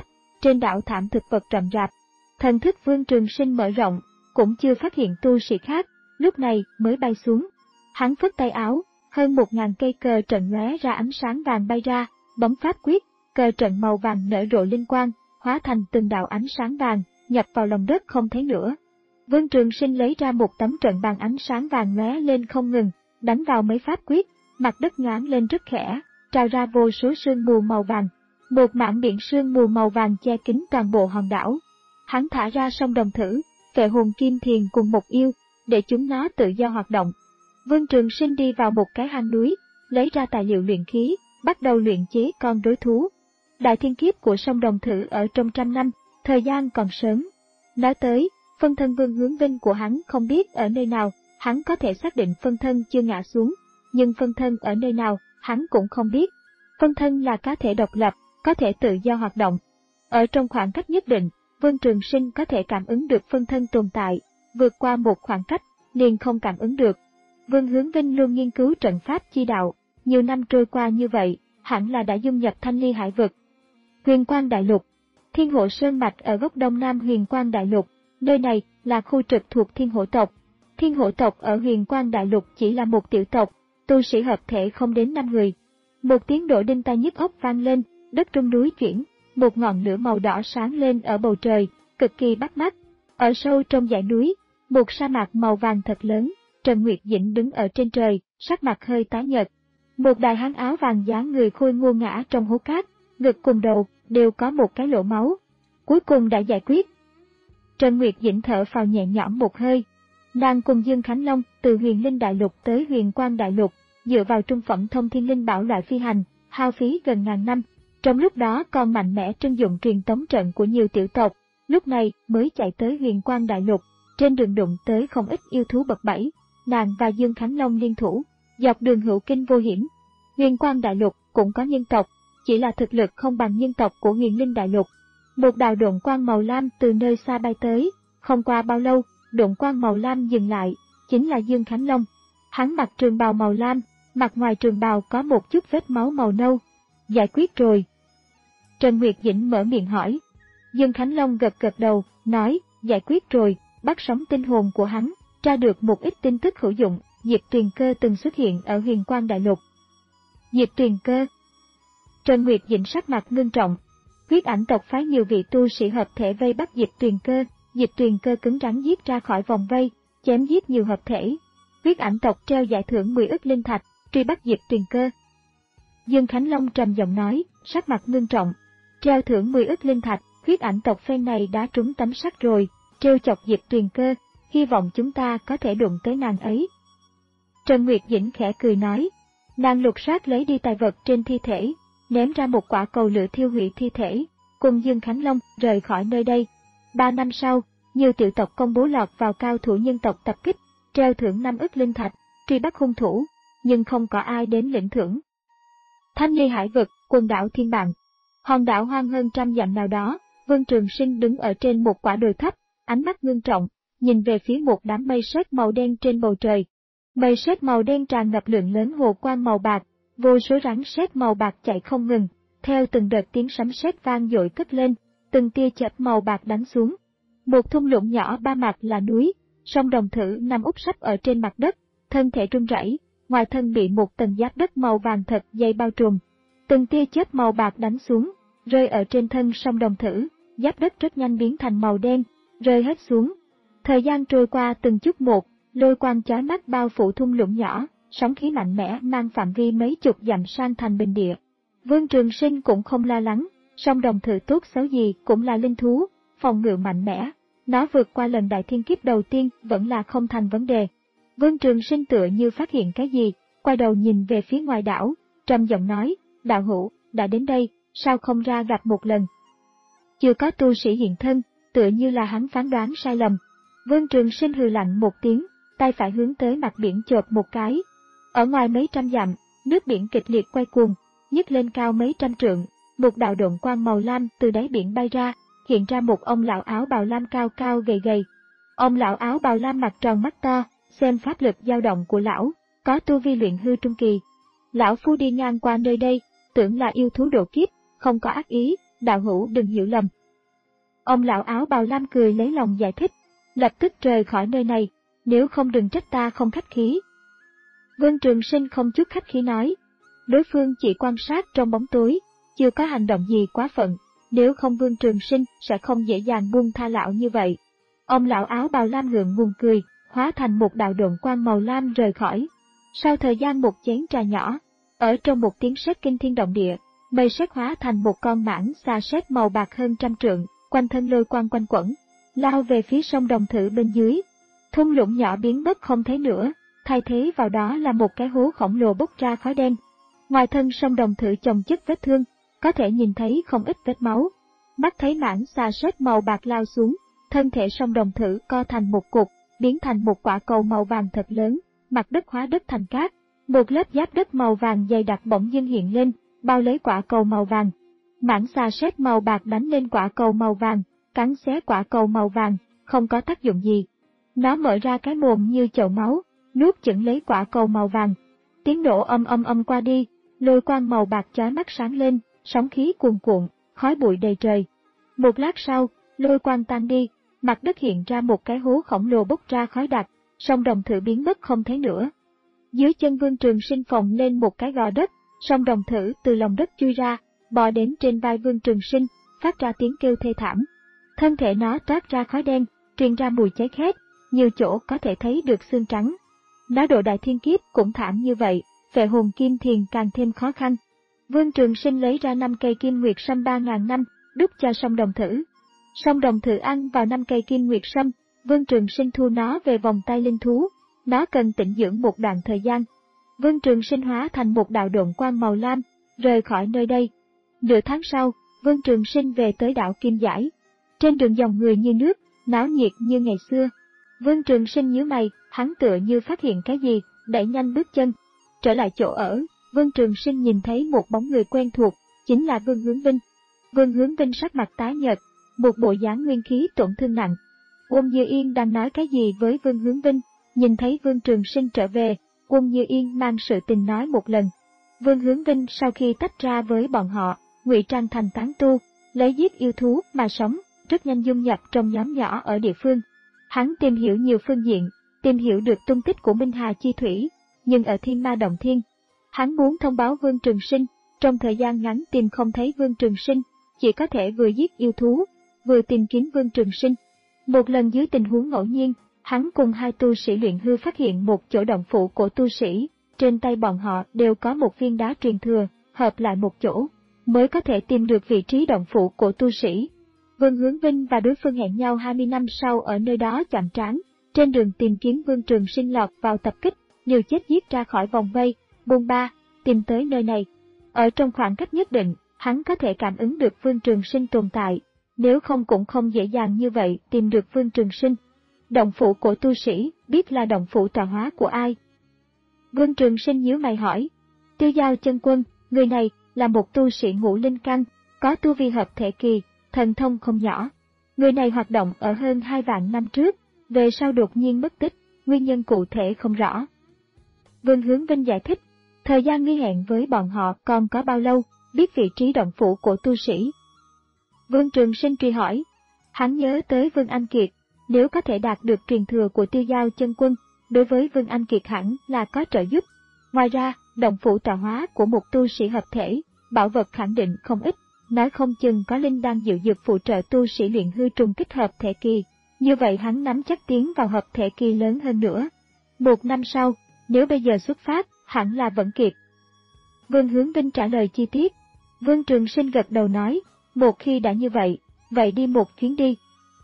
Speaker 1: trên đảo thảm thực vật rậm rạp. Thần thức Vương Trường Sinh mở rộng, cũng chưa phát hiện tu sĩ khác, lúc này mới bay xuống. Hắn phất tay áo, hơn một ngàn cây cờ trận lóe ra ánh sáng vàng bay ra, bấm pháp quyết, cờ trận màu vàng nở rộ linh quang, hóa thành từng đạo ánh sáng vàng, nhập vào lòng đất không thấy nữa. Vương Trường Sinh lấy ra một tấm trận bàn, ánh sáng vàng lóe lên không ngừng, đánh vào mấy pháp quyết, mặt đất nhoáng lên rất khẽ, trào ra vô số sương mù màu vàng. Một mảng biển sương mù màu vàng che kín toàn bộ hòn đảo. Hắn thả ra sông Đồng Thử, Vệ Hồn Kim Thiền cùng một yêu, để chúng nó tự do hoạt động. Vương Trường Sinh đi vào một cái hang núi, lấy ra tài liệu luyện khí, bắt đầu luyện chế con rối thú. Đại thiên kiếp của sông Đồng Thử ở trong trăm năm, thời gian còn sớm. Nói tới, phân thân Vương Hướng Vinh của hắn không biết ở nơi nào, hắn có thể xác định phân thân chưa ngã xuống, nhưng phân thân ở nơi nào, hắn cũng không biết. Phân thân là cá thể độc lập, có thể tự do hoạt động. Ở trong khoảng cách nhất định, Vương Trường Sinh có thể cảm ứng được phân thân tồn tại, vượt qua một khoảng cách, liền không cảm ứng được. Vương Hướng Vinh luôn nghiên cứu trận pháp chi đạo, nhiều năm trôi qua như vậy, hẳn là đã dung nhập Thanh Ly Hải vực. Huyền Quang Đại Lục, Thiên Hộ Sơn Mạch ở góc đông nam Huyền Quang Đại Lục, nơi này là khu trực thuộc Thiên Hổ tộc. Thiên Hổ tộc ở Huyền Quang Đại Lục chỉ là một tiểu tộc, tu sĩ hợp thể không đến năm người. Một tiếng nổ đinh tai nhức óc vang lên, đất trong núi chuyển, một ngọn lửa màu đỏ sáng lên ở bầu trời, cực kỳ bắt mắt. Ở sâu trong dãy núi, một sa mạc màu vàng thật lớn, Trần Nguyệt Dĩnh đứng ở trên trời, sắc mặt hơi tái nhợt. Một đại hán áo vàng dáng người khôi ngô ngã trong hố cát, ngực cùng đầu đều có một cái lỗ máu. Cuối cùng đã giải quyết. Trần Nguyệt Dĩnh thở phào nhẹ nhõm một hơi. Nàng cùng Dương Khánh Long từ Huyền Linh Đại Lục tới Huyền Quang Đại Lục, dựa vào trung phẩm thông thiên linh bảo loại phi hành, hao phí gần ngàn năm. Trong lúc đó còn mạnh mẽ trưng dụng truyền tống trận của nhiều tiểu tộc, lúc này mới chạy tới Huyền Quang Đại Lục, trên đường đụng tới không ít yêu thú bậc bảy, nàng và Dương Khánh Long liên thủ, dọc đường hữu kinh vô hiểm. Huyền Quang Đại Lục cũng có nhân tộc, chỉ là thực lực không bằng nhân tộc của Huyền Linh Đại Lục. Một đạo độn quang màu lam từ nơi xa bay tới, không qua bao lâu, độn quang màu lam dừng lại, chính là Dương Khánh Long. Hắn mặc trường bào màu lam, mặt ngoài trường bào có một chút vết máu màu nâu. Giải quyết rồi. Trần Nguyệt Dĩnh mở miệng hỏi. Dương Khánh Long gật gật đầu, nói, giải quyết rồi, bắt sống tinh hồn của hắn, tra được một ít tin tức hữu dụng. Diệp Tuyền Cơ từng xuất hiện ở Huyền Quang Đại Lục. Diệp Tuyền Cơ. Trần Nguyệt Dĩnh sắc mặt ngưng trọng. Huyết Ảnh tộc phái nhiều vị tu sĩ hợp thể vây bắt Diệp Tuyền Cơ, Diệp Tuyền Cơ cứng rắn giết ra khỏi vòng vây, chém giết nhiều hợp thể. Huyết Ảnh tộc treo giải thưởng mười ức linh thạch, truy bắt Diệp Tuyền Cơ. Dương Khánh Long trầm giọng nói, sắc mặt ngưng trọng. Treo thưởng mười ức linh thạch, Huyết Ảnh tộc phen này đã trúng tấm sắt rồi, trêu chọc Diệp Tuyền Cơ, hy vọng chúng ta có thể đụng tới nàng ấy. Trần Nguyệt Dĩnh khẽ cười nói, nàng lục soát lấy đi tài vật trên thi thể, ném ra một quả cầu lửa thiêu hủy thi thể, cùng Dương Khánh Long rời khỏi nơi đây. Ba năm sau, nhiều tiểu tộc công bố lọt vào cao thủ nhân tộc tập kích, treo thưởng năm ức linh thạch, truy bắt hung thủ, nhưng không có ai đến lĩnh thưởng. Thanh Ly Hải vực, quần đảo Thiên Bạn, hòn đảo hoang hơn trăm dặm nào đó, Vương Trường Sinh đứng ở trên một quả đồi thấp, ánh mắt ngưng trọng, nhìn về phía một đám mây sét màu đen trên bầu trời. Mây sét màu đen tràn ngập lượng lớn hồ quang màu bạc, vô số rắn sét màu bạc chạy không ngừng, theo từng đợt tiếng sấm sét vang dội cất lên, từng tia chớp màu bạc đánh xuống. Một thung lũng nhỏ ba mặt là núi, sông Đồng Thử nằm úp sấp ở trên mặt đất, thân thể run rẩy, ngoài thân bị một tầng giáp đất màu vàng thật dày bao trùm. Từng tia chớp màu bạc đánh xuống, rơi ở trên thân sông Đồng Thử, giáp đất rất nhanh biến thành màu đen, rơi hết xuống. Thời gian trôi qua từng chút một, lôi quang chói mắt bao phủ thung lũng nhỏ, sóng khí mạnh mẽ mang phạm vi mấy chục dặm sang thành bình địa. Vương Trường Sinh cũng không lo lắng, sông Đồng Thử tốt xấu gì cũng là linh thú, phòng ngự mạnh mẽ, nó vượt qua lần đại thiên kiếp đầu tiên vẫn là không thành vấn đề. Vương Trường Sinh tựa như phát hiện cái gì, quay đầu nhìn về phía ngoài đảo, trầm giọng nói, đạo hữu, đã đến đây, sao không ra gặp một lần? Chưa có tu sĩ hiện thân, tựa như là hắn phán đoán sai lầm. Vương Trường Sinh hừ lạnh một tiếng, tay phải hướng tới mặt biển chộp một cái. Ở ngoài mấy trăm dặm, nước biển kịch liệt quay cuồng, nhấc lên cao mấy trăm trượng, một đạo độn quang màu lam từ đáy biển bay ra, hiện ra một ông lão áo bào lam cao cao gầy gầy. Ông lão áo bào lam mặt tròn mắt to, xem pháp lực dao động của lão, có tu vi luyện hư trung kỳ. Lão phu đi ngang qua nơi đây, tưởng là yêu thú độ kiếp, không có ác ý, đạo hữu đừng hiểu lầm. Ông lão áo bào lam cười lấy lòng giải thích, lập tức rời khỏi nơi này, nếu không đừng trách ta không khách khí. Vương Trường Sinh không chút khách khí nói, đối phương chỉ quan sát trong bóng tối, chưa có hành động gì quá phận, nếu không Vương Trường Sinh sẽ không dễ dàng buông tha lão như vậy. Ông lão áo bào lam ngượng ngùng cười, hóa thành một đạo độn quang màu lam rời khỏi. Sau thời gian một chén trà nhỏ, ở trong một tiếng sét kinh thiên động địa, mây sét hóa thành một con mãng xà sét màu bạc hơn trăm trượng, quanh thân lôi quang quanh quẩn, lao về phía sông Đồng Thử bên dưới. Thung lũng nhỏ biến mất không thấy nữa, thay thế vào đó là một cái hố khổng lồ bốc ra khói đen. Ngoài thân sông Đồng Thử chồng chất vết thương, có thể nhìn thấy không ít vết máu. Mắt thấy mãng xà sét màu bạc lao xuống, thân thể sông Đồng Thử co thành một cục, biến thành một quả cầu màu vàng thật lớn, mặt đất hóa đất thành cát. Một lớp giáp đất màu vàng dày đặc bỗng dưng hiện lên, bao lấy quả cầu màu vàng. Mãng xà sét màu bạc đánh lên quả cầu màu vàng, cắn xé quả cầu màu vàng, không có tác dụng gì. Nó mở ra cái mồm như chậu máu, nuốt chửng lấy quả cầu màu vàng. Tiếng nổ âm âm âm qua đi, lôi quang màu bạc chói mắt sáng lên, sóng khí cuồn cuộn, khói bụi đầy trời. Một lát sau, lôi quang tan đi, mặt đất hiện ra một cái hố khổng lồ bốc ra khói đặc, sông Đồng Thử biến mất không thấy nữa. Dưới chân Vương Trường Sinh phồng lên một cái gò đất, sông Đồng Thử từ lòng đất chui ra, bò đến trên vai Vương Trường Sinh, phát ra tiếng kêu thê thảm. Thân thể nó toát ra khói đen, truyền ra mùi cháy khét, nhiều chỗ có thể thấy được xương trắng. Nó độ đại thiên kiếp cũng thảm như vậy, phệ hồn kim thiền càng thêm khó khăn. Vương Trường Sinh lấy ra năm cây kim nguyệt sâm ba ngàn năm, đút cho sông Đồng Thử. Sông Đồng Thử ăn vào năm cây kim nguyệt sâm, Vương Trường Sinh thu nó về vòng tay linh thú. Nó cần tĩnh dưỡng một đoạn thời gian. Vương Trường Sinh hóa thành một đạo độn quang màu lam, rời khỏi nơi đây. Nửa tháng sau, Vương Trường Sinh về tới đảo Kim Giải. Trên đường dòng người như nước, náo nhiệt như ngày xưa. Vương Trường Sinh nhíu mày, hắn tựa như phát hiện cái gì, đẩy nhanh bước chân. Trở lại chỗ ở, Vương Trường Sinh nhìn thấy một bóng người quen thuộc, chính là Vương Hướng Vinh. Vương Hướng Vinh sắc mặt tái nhợt, một bộ dáng nguyên khí tổn thương nặng. Uông Như Yên đang nói cái gì với Vương Hướng Vinh, nhìn thấy Vương Trường Sinh trở về, Uông Như Yên mang sự tình nói một lần. Vương Hướng Vinh sau khi tách ra với bọn họ, ngụy trang thành tán tu, lấy giết yêu thú mà sống, rất nhanh dung nhập trong nhóm nhỏ ở địa phương. Hắn tìm hiểu nhiều phương diện, tìm hiểu được tung tích của Minh Hà Chi Thủy, nhưng ở Thiên Ma Động Thiên, hắn muốn thông báo Vương Trường Sinh, trong thời gian ngắn tìm không thấy Vương Trường Sinh, chỉ có thể vừa giết yêu thú, vừa tìm kiếm Vương Trường Sinh. Một lần dưới tình huống ngẫu nhiên, hắn cùng hai tu sĩ luyện hư phát hiện một chỗ động phủ của tu sĩ, trên tay bọn họ đều có một viên đá truyền thừa, hợp lại một chỗ, mới có thể tìm được vị trí động phủ của tu sĩ. Vương Hướng Vinh và đối phương hẹn nhau hai mươi năm sau ở nơi đó chạm trán, trên đường tìm kiếm Vương Trường Sinh lọt vào tập kích, liều chết giết ra khỏi vòng vây, bôn ba, tìm tới nơi này. Ở trong khoảng cách nhất định, hắn có thể cảm ứng được Vương Trường Sinh tồn tại, nếu không cũng không dễ dàng như vậy tìm được Vương Trường Sinh. Động phủ của tu sĩ, biết là động phủ tọa hóa của ai? Vương Trường Sinh nhíu mày hỏi. Tiêu Giao Chân Quân, người này là một tu sĩ ngũ linh căn, có tu vi hợp thể kỳ, thần thông không nhỏ. Người này hoạt động ở hơn hai vạn năm trước, về sau đột nhiên mất tích, nguyên nhân cụ thể không rõ. Vương Hướng Vinh giải thích, thời gian ghi hẹn với bọn họ còn có bao lâu, biết vị trí động phủ của tu sĩ. Vương Trường Sinh truy hỏi, hắn nhớ tới Vương Anh Kiệt, nếu có thể đạt được truyền thừa của Tiêu Giao Chân Quân, đối với Vương Anh Kiệt hẳn là có trợ giúp. Ngoài ra, động phủ tọa hóa của một tu sĩ hợp thể, bảo vật khẳng định không ít, nói không chừng có linh đan diệu dược phụ trợ tu sĩ luyện hư trùng kích hợp thể kỳ, như vậy hắn nắm chắc tiến vào hợp thể kỳ lớn hơn nữa. Một năm sau, nếu bây giờ xuất phát, hẳn là vẫn kịp. Vương Hướng Vinh trả lời chi tiết. Vương Trường Sinh gật đầu nói, một khi đã như vậy, vậy đi một chuyến đi.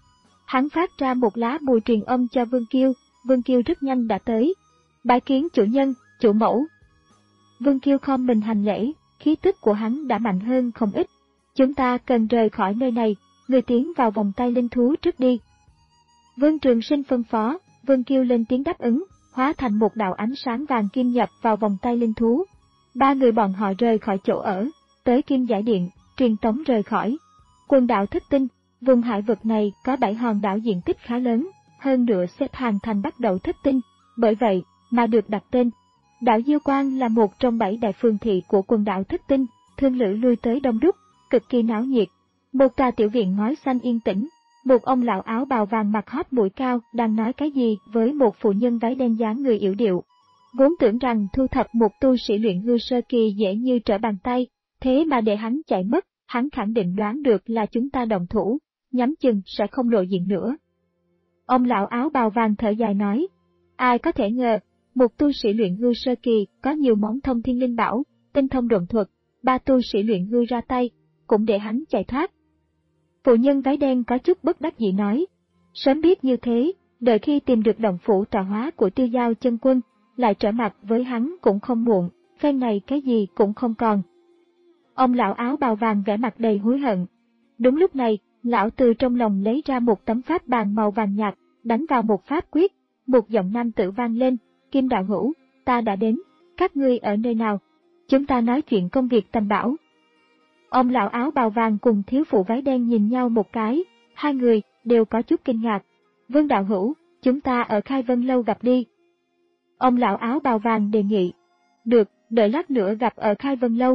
Speaker 1: Hắn phát ra một lá bùa truyền âm cho Vương Kiêu, Vương Kiêu rất nhanh đã tới. Bái kiến chủ nhân, chủ mẫu. Vương Kiêu khom mình hành lễ, khí tức của hắn đã mạnh hơn không ít. Chúng ta cần rời khỏi nơi này, người tiến vào vòng tay linh thú trước đi. Vương Trường Sinh phân phó, Vương Kiêu lên tiếng đáp ứng, hóa thành một đạo ánh sáng vàng kim nhập vào vòng tay linh thú. Ba người bọn họ rời khỏi chỗ ở, tới Kim Giải Điện, truyền tống rời khỏi quần đảo Thất Tinh. Vùng hải vực này có bảy hòn đảo diện tích khá lớn, hơn nữa xếp hàng thành bắt đầu Thất Tinh, bởi vậy mà được đặt tên. Đảo Diêu Quang là một trong bảy đại phường thị của quần đảo Thất Tinh, thương lữ lui tới đông đúc, cực kỳ náo nhiệt. Một tòa tiểu viện ngói xanh yên tĩnh, một ông lão áo bào vàng mặt hóp mũi cao đang nói cái gì với một phụ nhân váy đen dáng người yểu điệu. Vốn tưởng rằng thu thập một tu sĩ luyện hư sơ kỳ dễ như trở bàn tay, thế mà để hắn chạy mất, hắn khẳng định đoán được là chúng ta động thủ, nhắm chừng sẽ không lộ diện nữa. Ông lão áo bào vàng thở dài nói, ai có thể ngờ, một tu sĩ luyện hư sơ kỳ có nhiều món thông thiên linh bảo, tinh thông độn thuật, ba tu sĩ luyện hư ra tay, cũng để hắn chạy thoát. Phụ nhân váy đen có chút bất đắc dĩ nói, sớm biết như thế, đợi khi tìm được động phủ tọa hóa của Tiêu Giao chân quân, lại trở mặt với hắn cũng không muộn, phen này cái gì cũng không còn. Ông lão áo bào vàng vẻ mặt đầy hối hận. Đúng lúc này, lão từ trong lòng lấy ra một tấm pháp bàn màu vàng nhạt, đánh vào một pháp quyết, một giọng nam tử vang lên, Kim đạo hữu, ta đã đến, các ngươi ở nơi nào? Chúng ta nói chuyện công việc tầm bảo. Ông lão áo bào vàng cùng thiếu phụ váy đen nhìn nhau một cái, hai người đều có chút kinh ngạc. Vương đạo hữu, chúng ta ở Khai Vân Lâu gặp đi. Ông lão áo bào vàng đề nghị. Được, đợi lát nữa gặp ở Khai Vân Lâu.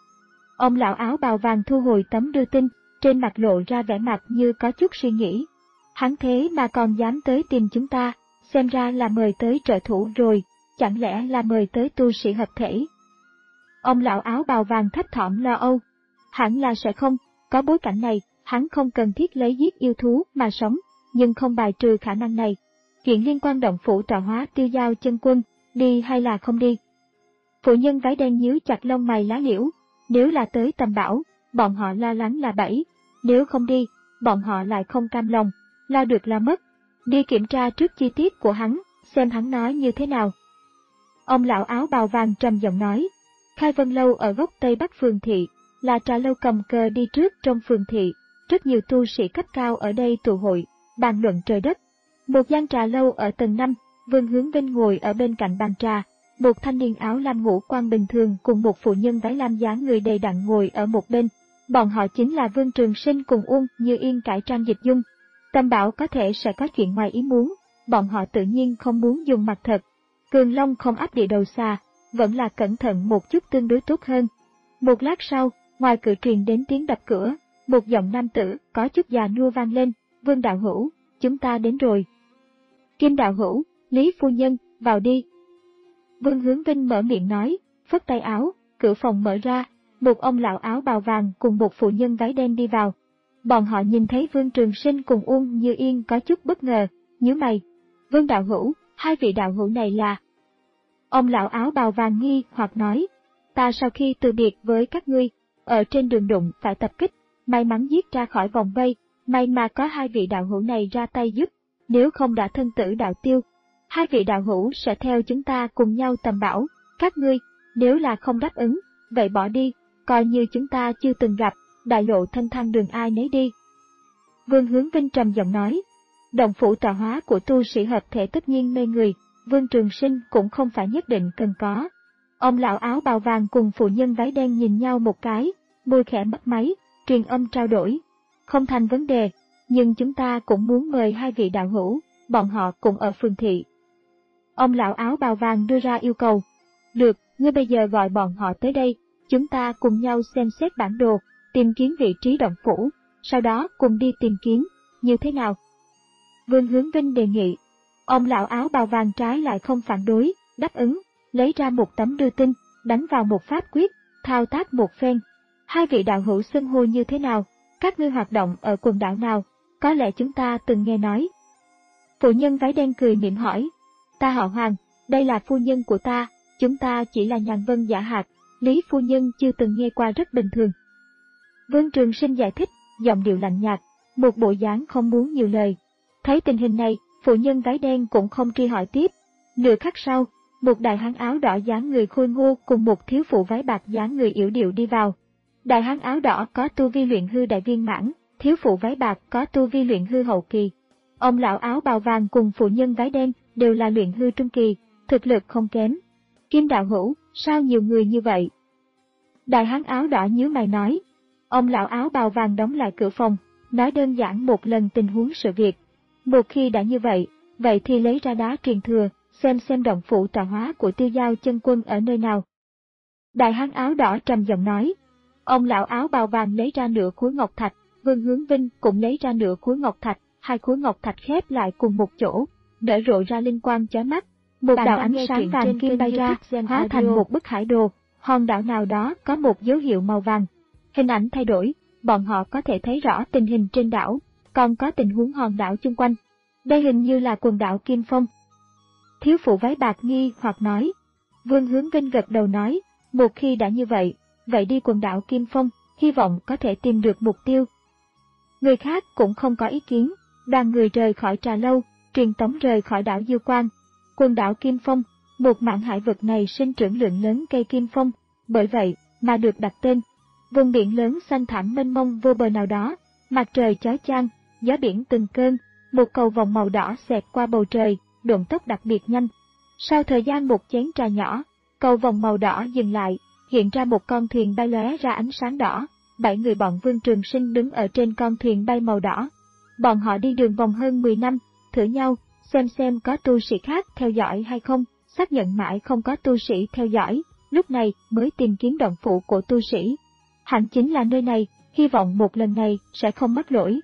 Speaker 1: Ông lão áo bào vàng thu hồi tấm đưa tin, trên mặt lộ ra vẻ mặt như có chút suy nghĩ. Hắn thế mà còn dám tới tìm chúng ta, xem ra là mời tới trợ thủ rồi, chẳng lẽ là mời tới tu sĩ hợp thể. Ông lão áo bào vàng thấp thỏm lo âu. Hẳn là sẽ không, có bối cảnh này, hắn không cần thiết lấy giết yêu thú mà sống, nhưng không bài trừ khả năng này. Chuyện liên quan động phủ tọa hóa Tiêu Giao chân quân, đi hay là không đi? Phụ nhân váy đen nhíu chặt lông mày lá liễu, nếu là tới tầm bảo, bọn họ lo lắng là bẫy, nếu không đi, bọn họ lại không cam lòng, lo được lo mất. Đi kiểm tra trước chi tiết của hắn, xem hắn nói như thế nào. Ông lão áo bào vàng trầm giọng nói, Khai Vân Lâu ở góc Tây Bắc phường thị, là trà lâu cầm cờ đi trước trong phường thị, rất nhiều tu sĩ cấp cao ở đây tụ hội, bàn luận trời đất. Một gian trà lâu ở tầng năm, Vương Hướng Vinh ngồi ở bên cạnh bàn trà, một thanh niên áo lam ngũ quan bình thường cùng một phụ nhân váy lam dáng người đầy đặn ngồi ở một bên. Bọn họ chính là Vương Trường Sinh cùng Uông Như Yên cải trang dịch dung. Tâm bảo có thể sẽ có chuyện ngoài ý muốn, bọn họ tự nhiên không muốn dùng mặt thật. Cường Long không áp địa đầu xà, vẫn là cẩn thận một chút tương đối tốt hơn. Một lát sau, ngoài cửa truyền đến tiếng đập cửa, một giọng nam tử có chút già nua vang lên, Vương đạo hữu, chúng ta đến rồi. Kim đạo hữu, Lý phu nhân, vào đi. Vương Hướng Vinh mở miệng nói, phất tay áo, cửa phòng mở ra, một ông lão áo bào vàng cùng một phụ nhân váy đen đi vào. Bọn họ nhìn thấy Vương Trường Sinh cùng Uông Như Yên có chút bất ngờ, nhíu mày. Vương đạo hữu, hai vị đạo hữu này là... Ông lão áo bào vàng nghi hoặc nói, ta sau khi từ biệt với các ngươi, ở trên đường đụng phải tập kích, may mắn giết ra khỏi vòng vây, may mà có hai vị đạo hữu này ra tay giúp, nếu không đã thân tử đạo tiêu. Hai vị đạo hữu sẽ theo chúng ta cùng nhau tầm bảo, các ngươi, nếu là không đáp ứng, vậy bỏ đi, coi như chúng ta chưa từng gặp, đại lộ thanh thang đường ai nấy đi. Vương Hướng Vinh trầm giọng nói, động phủ tọa hóa của tu sĩ hợp thể tất nhiên mê người, Vương Trường Sinh cũng không phải nhất định cần có. Ông lão áo bào vàng cùng phụ nhân váy đen nhìn nhau một cái, môi khẽ bắt máy, truyền âm trao đổi. Không thành vấn đề, nhưng chúng ta cũng muốn mời hai vị đạo hữu, bọn họ cùng ở phường thị. Ông lão áo bào vàng đưa ra yêu cầu. Được, ngươi bây giờ gọi bọn họ tới đây, chúng ta cùng nhau xem xét bản đồ, tìm kiếm vị trí động phủ, sau đó cùng đi tìm kiếm, như thế nào? Vương Hướng Vinh đề nghị. Ông lão áo bào vàng trái lại không phản đối, đáp ứng, lấy ra một tấm đưa tin, đánh vào một pháp quyết, thao tác một phen. Hai vị đạo hữu xưng hô như thế nào? Các ngươi hoạt động ở quần đảo nào? Có lẽ chúng ta từng nghe nói. Phụ nhân váy đen cười mỉm hỏi. Ta họ Hoàng, đây là phu nhân của ta, chúng ta chỉ là nhàn vân giả hạt, Lý phu nhân chưa từng nghe qua rất bình thường. Vương Trường Sinh giải thích, giọng điệu lạnh nhạt, một bộ dáng không muốn nhiều lời. Thấy tình hình này, phụ nhân váy đen cũng không truy hỏi tiếp. Nửa khắc sau, một đại hán áo đỏ dáng người khôi ngô cùng một thiếu phụ váy bạc dáng người yểu điệu đi vào. Đại hán áo đỏ có tu vi luyện hư đại viên mãn, thiếu phụ váy bạc có tu vi luyện hư hậu kỳ. Ông lão áo bào vàng cùng phụ nhân váy đen đều là luyện hư trung kỳ, thực lực không kém. Kim đạo hữu, sao nhiều người như vậy? Đại hán áo đỏ nhíu mày nói. Ông lão áo bào vàng đóng lại cửa phòng, nói đơn giản một lần tình huống sự việc. Một khi đã như vậy, vậy thì lấy ra đá truyền thừa, xem xem động phủ tọa hóa của Tiêu Giao chân quân ở nơi nào. Đại hán áo đỏ trầm giọng nói. Ông lão áo bào vàng lấy ra nửa khối ngọc thạch, Vương Hướng Vinh cũng lấy ra nửa khối ngọc thạch, hai khối ngọc thạch khép lại cùng một chỗ, nở rộ ra linh quang chói mắt. Một đạo ánh sáng vàng kim bay ra, hóa thành một bức hải đồ. Hòn đảo nào đó có một dấu hiệu màu vàng. Hình ảnh thay đổi, bọn họ có thể thấy rõ tình hình trên đảo, còn có tình huống hòn đảo chung quanh. Đây hình như là quần đảo Kim Phong. Thiếu phụ váy bạc nghi hoặc nói. Vương Hướng Vinh gật đầu nói, một khi đã như vậy, vậy đi quần đảo Kim Phong, hy vọng có thể tìm được mục tiêu. Người khác cũng không có ý kiến, đoàn người rời khỏi trà lâu, truyền tống rời khỏi đảo Dư Quan. Quần đảo Kim Phong, một mảng hải vực này sinh trưởng lượng lớn cây kim phong, bởi vậy mà được đặt tên. Vùng biển lớn xanh thẳm mênh mông vô bờ nào đó, mặt trời chói chang, gió biển từng cơn, một cầu vồng màu đỏ xẹt qua bầu trời, độn tốc đặc biệt nhanh. Sau thời gian một chén trà nhỏ, cầu vồng màu đỏ dừng lại, hiện ra một con thuyền bay lóe ra ánh sáng đỏ. Bảy người bọn Vương Trường Sinh đứng ở trên con thuyền bay màu đỏ. Bọn họ đi đường vòng hơn mười năm, thử nhau, xem xem có tu sĩ khác theo dõi hay không, xác nhận mãi không có tu sĩ theo dõi, lúc này mới tìm kiếm động phủ của tu sĩ. Hẳn chính là nơi này, hy vọng một lần này sẽ không mắc lỗi.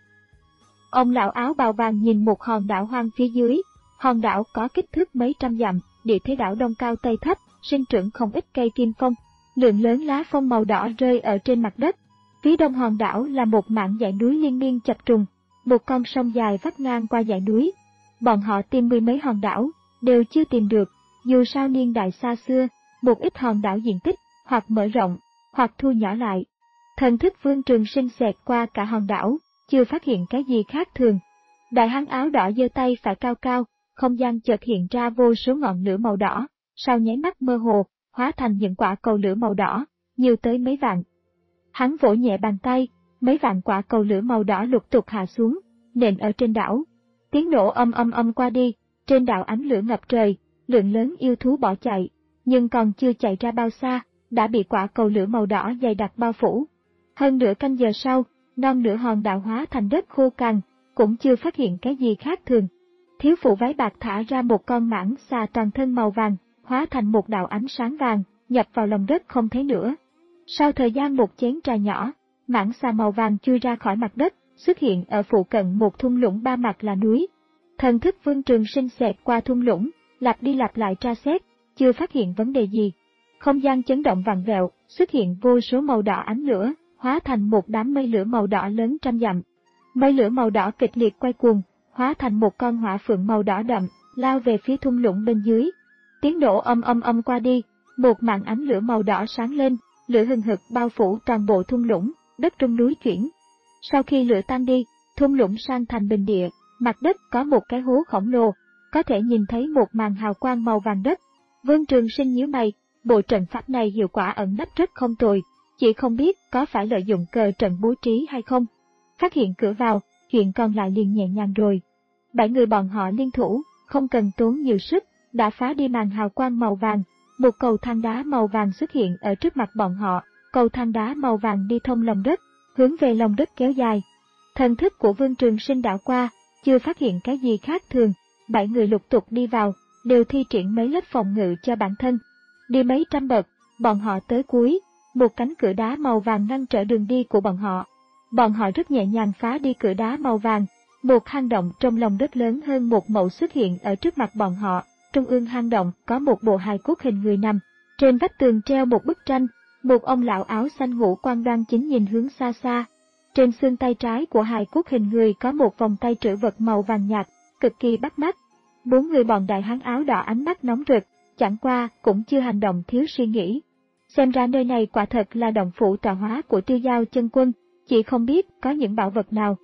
Speaker 1: Ông lão áo bào vàng nhìn một hòn đảo hoang phía dưới, hòn đảo có kích thước mấy trăm dặm, địa thế đảo đông cao tây thấp, sinh trưởng không ít cây kim phong, lượng lớn lá phong màu đỏ rơi ở trên mặt đất. Phía đông hòn đảo là một mảng dãy núi liên miên chập trùng, một con sông dài vắt ngang qua dãy núi. Bọn họ tìm mười mấy hòn đảo, đều chưa tìm được, dù sao niên đại xa xưa, một ít hòn đảo diện tích, hoặc mở rộng, hoặc thu nhỏ lại. Thần thức Vương Trường Sinh xẹt qua cả hòn đảo, chưa phát hiện cái gì khác thường. Đại hán áo đỏ giơ tay phải cao cao, không gian chợt hiện ra vô số ngọn lửa màu đỏ, sau nháy mắt mơ hồ, hóa thành những quả cầu lửa màu đỏ, nhiều tới mấy vạn. Hắn vỗ nhẹ bàn tay, mấy vạn quả cầu lửa màu đỏ lục tục hạ xuống, nện ở trên đảo. Tiếng nổ âm âm âm qua đi, trên đảo ánh lửa ngập trời, lượng lớn yêu thú bỏ chạy, nhưng còn chưa chạy ra bao xa, đã bị quả cầu lửa màu đỏ dày đặc bao phủ. Hơn nửa canh giờ sau, non nửa hòn đảo hóa thành đất khô cằn, cũng chưa phát hiện cái gì khác thường. Thiếu phụ váy bạc thả ra một con mãng xà toàn thân màu vàng, hóa thành một đạo ánh sáng vàng, nhập vào lòng đất không thấy nữa. Sau thời gian một chén trà nhỏ, mãng xà màu vàng chui ra khỏi mặt đất, xuất hiện ở phụ cận một thung lũng ba mặt là núi. Thần thức Vương Trường Sinh xẹt qua thung lũng, lặp đi lặp lại tra xét, chưa phát hiện vấn đề gì. Không gian chấn động vặn vẹo, xuất hiện vô số màu đỏ ánh lửa, hóa thành một đám mây lửa màu đỏ lớn trăm dặm. Mây lửa màu đỏ kịch liệt quay cuồng, hóa thành một con hỏa phượng màu đỏ đậm, lao về phía thung lũng bên dưới. Tiếng nổ âm âm âm qua đi, một màn ánh lửa màu đỏ sáng lên, lửa hừng hực bao phủ toàn bộ thung lũng, đất trong núi chuyển. Sau khi lửa tan đi, thung lũng sang thành bình địa, mặt đất có một cái hố khổng lồ, có thể nhìn thấy một màn hào quang màu vàng đất. Vương Trường Sinh nhíu mày, bộ trận pháp này hiệu quả ẩn nấp rất không tồi, chỉ không biết có phải lợi dụng cờ trận bố trí hay không. Phát hiện cửa vào, chuyện còn lại liền nhẹ nhàng rồi. Bảy người bọn họ liên thủ, không cần tốn nhiều sức, đã phá đi màn hào quang màu vàng. Một cầu thang đá màu vàng xuất hiện ở trước mặt bọn họ, cầu thang đá màu vàng đi thông lòng đất, hướng về lòng đất kéo dài. Thần thức của Vương Trường Sinh đảo qua, chưa phát hiện cái gì khác thường, bảy người lục tục đi vào, đều thi triển mấy lớp phòng ngự cho bản thân. Đi mấy trăm bậc, bọn họ tới cuối, một cánh cửa đá màu vàng ngăn trở đường đi của bọn họ. Bọn họ rất nhẹ nhàng phá đi cửa đá màu vàng, một hang động trong lòng đất lớn hơn một mẫu xuất hiện ở trước mặt bọn họ. Trung ương hang động có một bộ hài cốt hình người nằm, trên vách tường treo một bức tranh, một ông lão áo xanh ngũ quan đoan chính nhìn hướng xa xa. Trên xương tay trái của hài cốt hình người có một vòng tay trữ vật màu vàng nhạt, cực kỳ bắt mắt. Bốn người bọn đại hán áo đỏ ánh mắt nóng rực, chẳng qua cũng chưa hành động thiếu suy nghĩ. Xem ra nơi này quả thật là động phủ tọa hóa của Tiêu Giao Chân Quân, chỉ không biết có những bảo vật nào.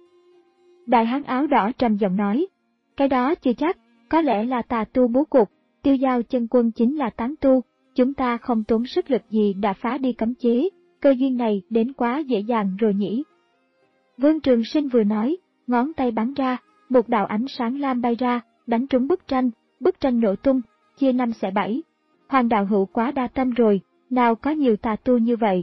Speaker 1: Đại hán áo đỏ trầm giọng nói, cái đó chưa chắc. Có lẽ là tà tu bố cục, Tiêu Giao Chân Quân chính là tán tu, chúng ta không tốn sức lực gì đã phá đi cấm chế, cơ duyên này đến quá dễ dàng rồi nhỉ. Vương Trường Sinh vừa nói, ngón tay bắn ra, một đạo ánh sáng lam bay ra, đánh trúng bức tranh, bức tranh nổ tung, chia năm xẻ bảy. Hoàng đạo hữu quá đa tâm rồi, nào có nhiều tà tu như vậy.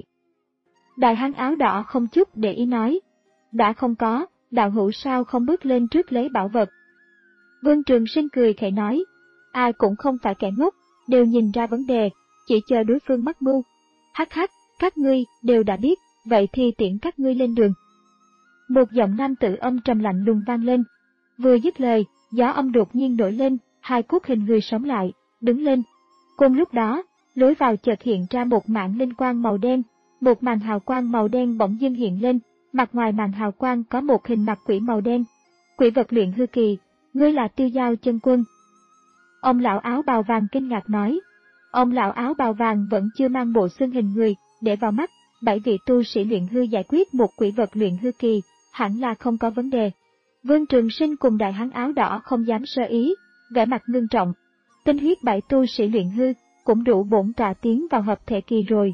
Speaker 1: Đại hán áo đỏ không chút để ý nói, đã không có, đạo hữu sao không bước lên trước lấy bảo vật. Vương Trường Sinh cười khẩy nói, ai cũng không phải kẻ ngốc, đều nhìn ra vấn đề, chỉ chờ đối phương mắc mưu. Hắc hắc, các ngươi đều đã biết, vậy thì tiễn các ngươi lên đường. Một giọng nam tử âm trầm lạnh lùng vang lên. Vừa dứt lời, gió âm đột nhiên nổi lên, hai cốt hình người sống lại, đứng lên. Cùng lúc đó, lối vào chợt hiện ra một mảng linh quang màu đen, một màn hào quang màu đen bỗng dưng hiện lên, mặt ngoài màn hào quang có một hình mặt quỷ màu đen. Quỷ vật luyện hư kỳ, ngươi là Tiêu Giao Chân Quân. Ông lão áo bào vàng kinh ngạc nói. Ông lão áo bào vàng vẫn chưa mang bộ xương hình người, để vào mắt, bảy vị tu sĩ luyện hư giải quyết một quỷ vật luyện hư kỳ, hẳn là không có vấn đề. Vương Trường Sinh cùng đại hán áo đỏ không dám sơ ý, vẻ mặt ngưng trọng. Tinh huyết bảy tu sĩ luyện hư, cũng đủ bổn tọa tiến vào hợp thể kỳ rồi.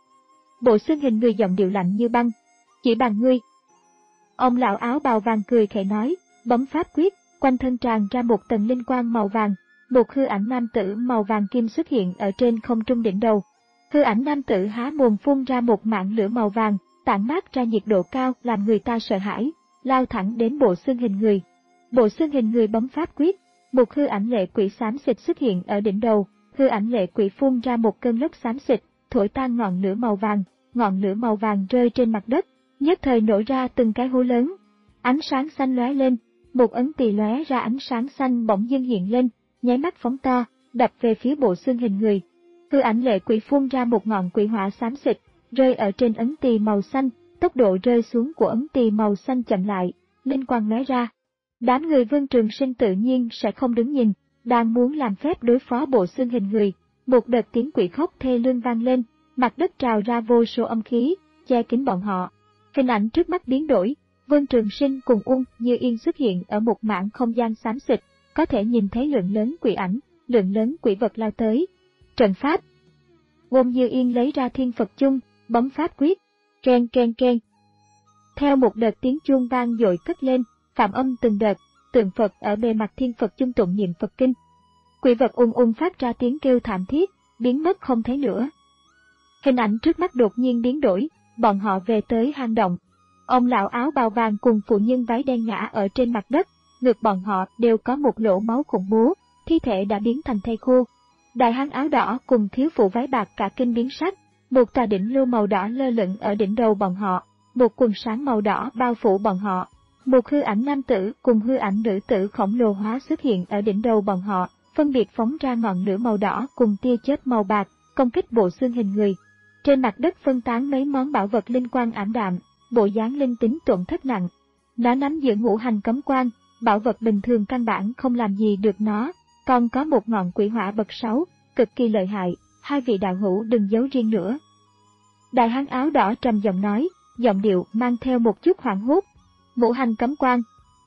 Speaker 1: Bộ xương hình người giọng điệu lạnh như băng. Chỉ bằng ngươi. Ông lão áo bào vàng cười khẽ nói, bấm pháp quyết, quanh thân tràn ra một tầng linh quang màu vàng, một hư ảnh nam tử màu vàng kim xuất hiện ở trên không trung đỉnh đầu. Hư ảnh nam tử há mồm phun ra một mảng lửa màu vàng, tản mát ra nhiệt độ cao làm người ta sợ hãi, lao thẳng đến bộ xương hình người. Bộ xương hình người bấm pháp quyết, một hư ảnh lệ quỷ xám xịt xuất hiện ở đỉnh đầu, hư ảnh lệ quỷ phun ra một cơn lốc xám xịt, thổi tan ngọn lửa màu vàng, ngọn lửa màu vàng rơi trên mặt đất, nhất thời nổ ra từng cái hố lớn. Ánh sáng xanh lóe lên, một ấn tỳ lóe ra ánh sáng xanh bỗng dưng hiện lên, nháy mắt phóng to, đập về phía bộ xương hình người. Hư ảnh lệ quỷ phun ra một ngọn quỷ hỏa xám xịt, rơi ở trên ấn tỳ màu xanh, tốc độ rơi xuống của ấn tỳ màu xanh chậm lại, linh quang lóe ra. Đám người Vương Trường Sinh tự nhiên sẽ không đứng nhìn, đang muốn làm phép đối phó bộ xương hình người, một đợt tiếng quỷ khóc thê lương vang lên, mặt đất trào ra vô số âm khí, che kín bọn họ. Hình ảnh trước mắt biến đổi, Vương Trường Sinh cùng Ung Như Yên xuất hiện ở một mảng không gian xám xịt, có thể nhìn thấy lượng lớn quỷ ảnh, lượng lớn quỷ vật lao tới. Trận pháp. Ung Như Yên lấy ra Thiên Phật Chung, bấm pháp quyết, keng keng keng. Theo một đợt tiếng chuông vang dội cất lên, phạm âm từng đợt, tượng Phật ở bề mặt Thiên Phật Chung tụng niệm Phật kinh. Quỷ vật ung ung phát ra tiếng kêu thảm thiết, biến mất không thấy nữa. Hình ảnh trước mắt đột nhiên biến đổi, bọn họ về tới hang động. Ông lão áo bào vàng cùng phụ nhân váy đen ngã ở trên mặt đất, ngực bọn họ đều có một lỗ máu khủng bố, thi thể đã biến thành thây khô. Đại hán áo đỏ cùng thiếu phụ váy bạc cả kinh biến sắc, một tòa đỉnh lưu màu đỏ lơ lửng ở đỉnh đầu bọn họ, một quần sáng màu đỏ bao phủ bọn họ. Một hư ảnh nam tử cùng hư ảnh nữ tử khổng lồ hóa xuất hiện ở đỉnh đầu bọn họ, phân biệt phóng ra ngọn lửa màu đỏ cùng tia chớp màu bạc, công kích bộ xương hình người. Trên mặt đất phân tán mấy món bảo vật linh quang ảm đạm, bộ dáng linh tính tổn thất nặng. Nó nắm giữ ngũ hành cấm quan, bảo vật bình thường căn bản không làm gì được nó, còn có một ngọn quỷ hỏa bậc sáu, cực kỳ lợi hại, hai vị đạo hữu đừng giấu riêng nữa. Đại hán áo đỏ trầm giọng nói, giọng điệu mang theo một chút hoảng hốt. Ngũ hành cấm quan.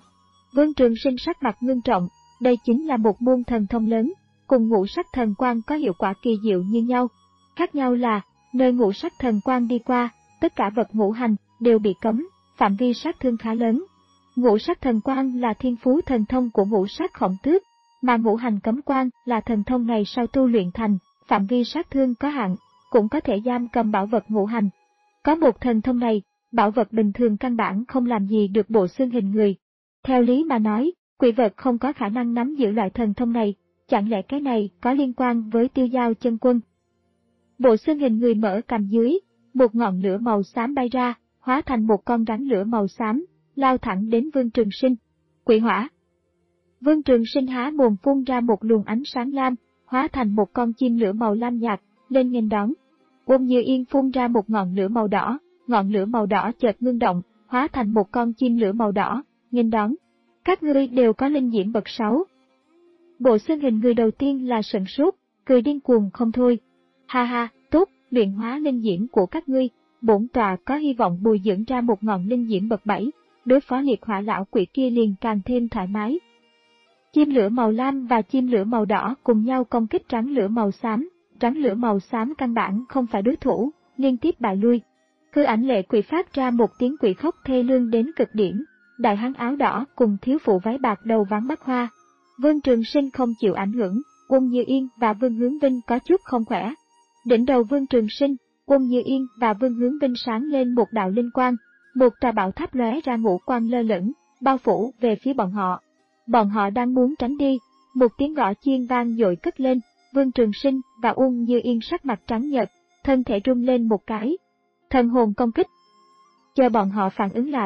Speaker 1: Vương Trường Sinh sắc mặt ngưng trọng, đây chính là một môn thần thông lớn, cùng ngũ sắc thần quang có hiệu quả kỳ diệu như nhau. Khác nhau là, nơi ngũ sắc thần quang đi qua, tất cả vật ngũ hành đều bị cấm, phạm vi sát thương khá lớn. Ngũ sắc thần quang là thiên phú thần thông của ngũ sắc khổng tước, mà ngũ hành cấm quang là thần thông ngày sau tu luyện thành, phạm vi sát thương có hạn, cũng có thể giam cầm bảo vật ngũ hành. Có một thần thông này, bảo vật bình thường căn bản không làm gì được bộ xương hình người. Theo lý mà nói, quỷ vật không có khả năng nắm giữ loại thần thông này, chẳng lẽ cái này có liên quan với Tiêu Giao Chân Quân? Bộ xương hình người mở cằm dưới, một ngọn lửa màu xám bay ra, hóa thành một con rắn lửa màu xám, lao thẳng đến Vương Trường Sinh. Quỷ hỏa. Vương Trường Sinh há mồm phun ra một luồng ánh sáng lam, hóa thành một con chim lửa màu lam nhạt, lên nghênh đón. Ung Như Yên phun ra một ngọn lửa màu đỏ, ngọn lửa màu đỏ chợt ngưng động, hóa thành một con chim lửa màu đỏ, nghênh đón. Các ngươi đều có linh diễm bậc sáu. Bộ xương hình người đầu tiên là sửng sốt, cười điên cuồng không thôi. Ha ha, tốt, luyện hóa linh diễm của các ngươi, bổn tọa có hy vọng bồi dưỡng ra một ngọn linh diễm bậc bảy, đối phó liệt hỏa lão quỷ kia liền càng thêm thoải mái. Chim lửa màu lam và chim lửa màu đỏ cùng nhau công kích rắn lửa màu xám, rắn lửa màu xám căn bản không phải đối thủ, liên tiếp bại lui. Hư ảnh lệ quỷ phát ra một tiếng quỷ khóc thê lương đến cực điểm, đại hán áo đỏ cùng thiếu phụ váy bạc đầu ván mắt hoa. Vương Trường Sinh không chịu ảnh hưởng, Ung Như Yên và Vương Hướng Vinh có chút không khỏe. Đỉnh đầu Vương Trường Sinh, Ung Như Yên và Vương Hướng Vinh sáng lên một đạo linh quang, một tòa bảo tháp lóe ra ngũ quang lơ lửng, bao phủ về phía bọn họ. Bọn họ đang muốn tránh đi, một tiếng gõ chiên vang dội cất lên, Vương Trường Sinh và Ung Như Yên sắc mặt trắng nhợt, thân thể rung lên một cái. Thần hồn công kích. Chờ bọn họ phản ứng lại,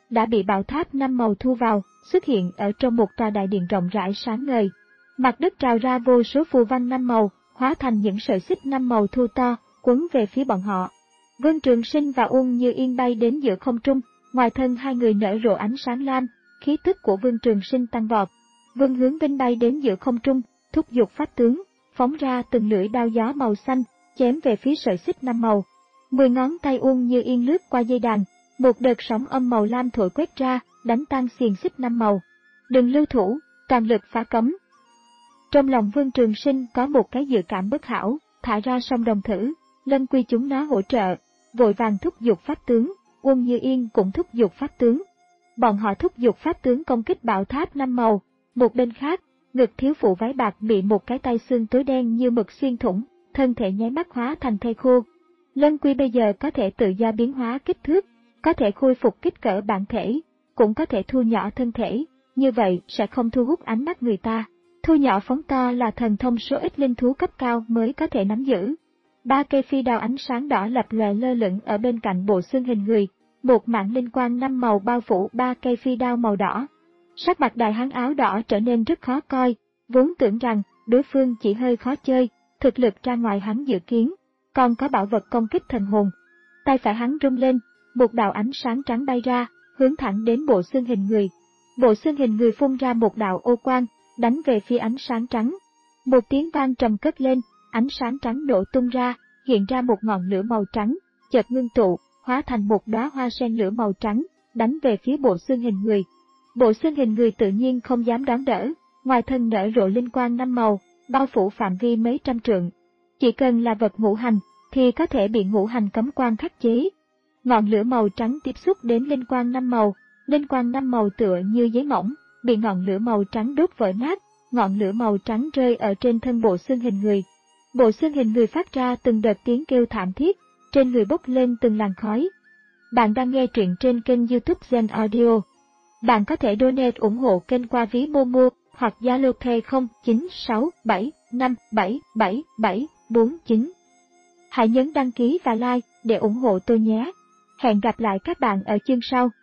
Speaker 1: đã bị bảo tháp năm màu thu vào, xuất hiện ở trong một tòa đại điện rộng rãi sáng ngời. Mặt đất trào ra vô số phù văn năm màu, hóa thành những sợi xích năm màu thu to, quấn về phía bọn họ. Vương Trường Sinh và Uông Như Yên bay đến giữa không trung, ngoài thân hai người nở rộ ánh sáng lam, khí tức của Vương Trường Sinh tăng vọt. Vương Hướng Vinh bay đến giữa không trung, thúc giục pháp tướng, phóng ra từng lưỡi đao gió màu xanh, chém về phía sợi xích năm màu. Mười ngón tay Uông Như Yên lướt qua dây đàn, một đợt sóng âm màu lam thổi quét ra, đánh tan xiềng xích năm màu. Đừng lưu thủ, toàn lực phá cấm. Trong lòng Vương Trường Sinh có một cái dự cảm bất hảo, thả ra song đồng thử, Lân Quy chúng nó hỗ trợ, vội vàng thúc giục pháp tướng, Uông Như Yên cũng thúc giục pháp tướng. Bọn họ thúc giục pháp tướng công kích bảo tháp năm màu, một bên khác, ngực thiếu phụ váy bạc bị một cái tay xương tối đen như mực xuyên thủng, thân thể nháy mắt hóa thành thây khô. Lân Quy bây giờ có thể tự do biến hóa kích thước, có thể khôi phục kích cỡ bản thể, cũng có thể thu nhỏ thân thể, như vậy sẽ không thu hút ánh mắt người ta. Thu nhỏ phóng to là thần thông số ít linh thú cấp cao mới có thể nắm giữ. Ba cây phi đao ánh sáng đỏ lập lòe lơ lửng ở bên cạnh bộ xương hình người, một mảng linh quang năm màu bao phủ ba cây phi đao màu đỏ. Sắc mặt đại hán áo đỏ trở nên rất khó coi, vốn tưởng rằng đối phương chỉ hơi khó chơi, thực lực ra ngoài hắn dự kiến, còn có bảo vật công kích thần hồn. Tay phải hắn rung lên, một đạo ánh sáng trắng bay ra, hướng thẳng đến bộ xương hình người. Bộ xương hình người phun ra một đạo ô quang, đánh về phía ánh sáng trắng. Một tiếng vang trầm cất lên, ánh sáng trắng nổ tung ra, hiện ra một ngọn lửa màu trắng, chợt ngưng tụ, hóa thành một đóa hoa sen lửa màu trắng, đánh về phía bộ xương hình người. Bộ xương hình người tự nhiên không dám đón đỡ, ngoài thân nở rộ linh quang năm màu, bao phủ phạm vi mấy trăm trượng. Chỉ cần là vật ngũ hành, thì có thể bị ngũ hành cấm quang khắc chế. Ngọn lửa màu trắng tiếp xúc đến linh quang năm màu, linh quang năm màu tựa như giấy mỏng, bị ngọn lửa màu trắng đốt vỡ nát, ngọn lửa màu trắng rơi ở trên thân bộ xương hình người. Bộ xương hình người phát ra từng đợt tiếng kêu thảm thiết, trên người bốc lên từng làn khói. Bạn đang nghe truyện trên kênh YouTube Zen Audio. Bạn có thể donate ủng hộ kênh qua ví Momo hoặc Zalo Pay không chín sáu bảy năm bảy bảy bảy bốn chín. Hãy nhấn đăng ký và like để ủng hộ tôi nhé. Hẹn gặp lại các bạn ở chương sau.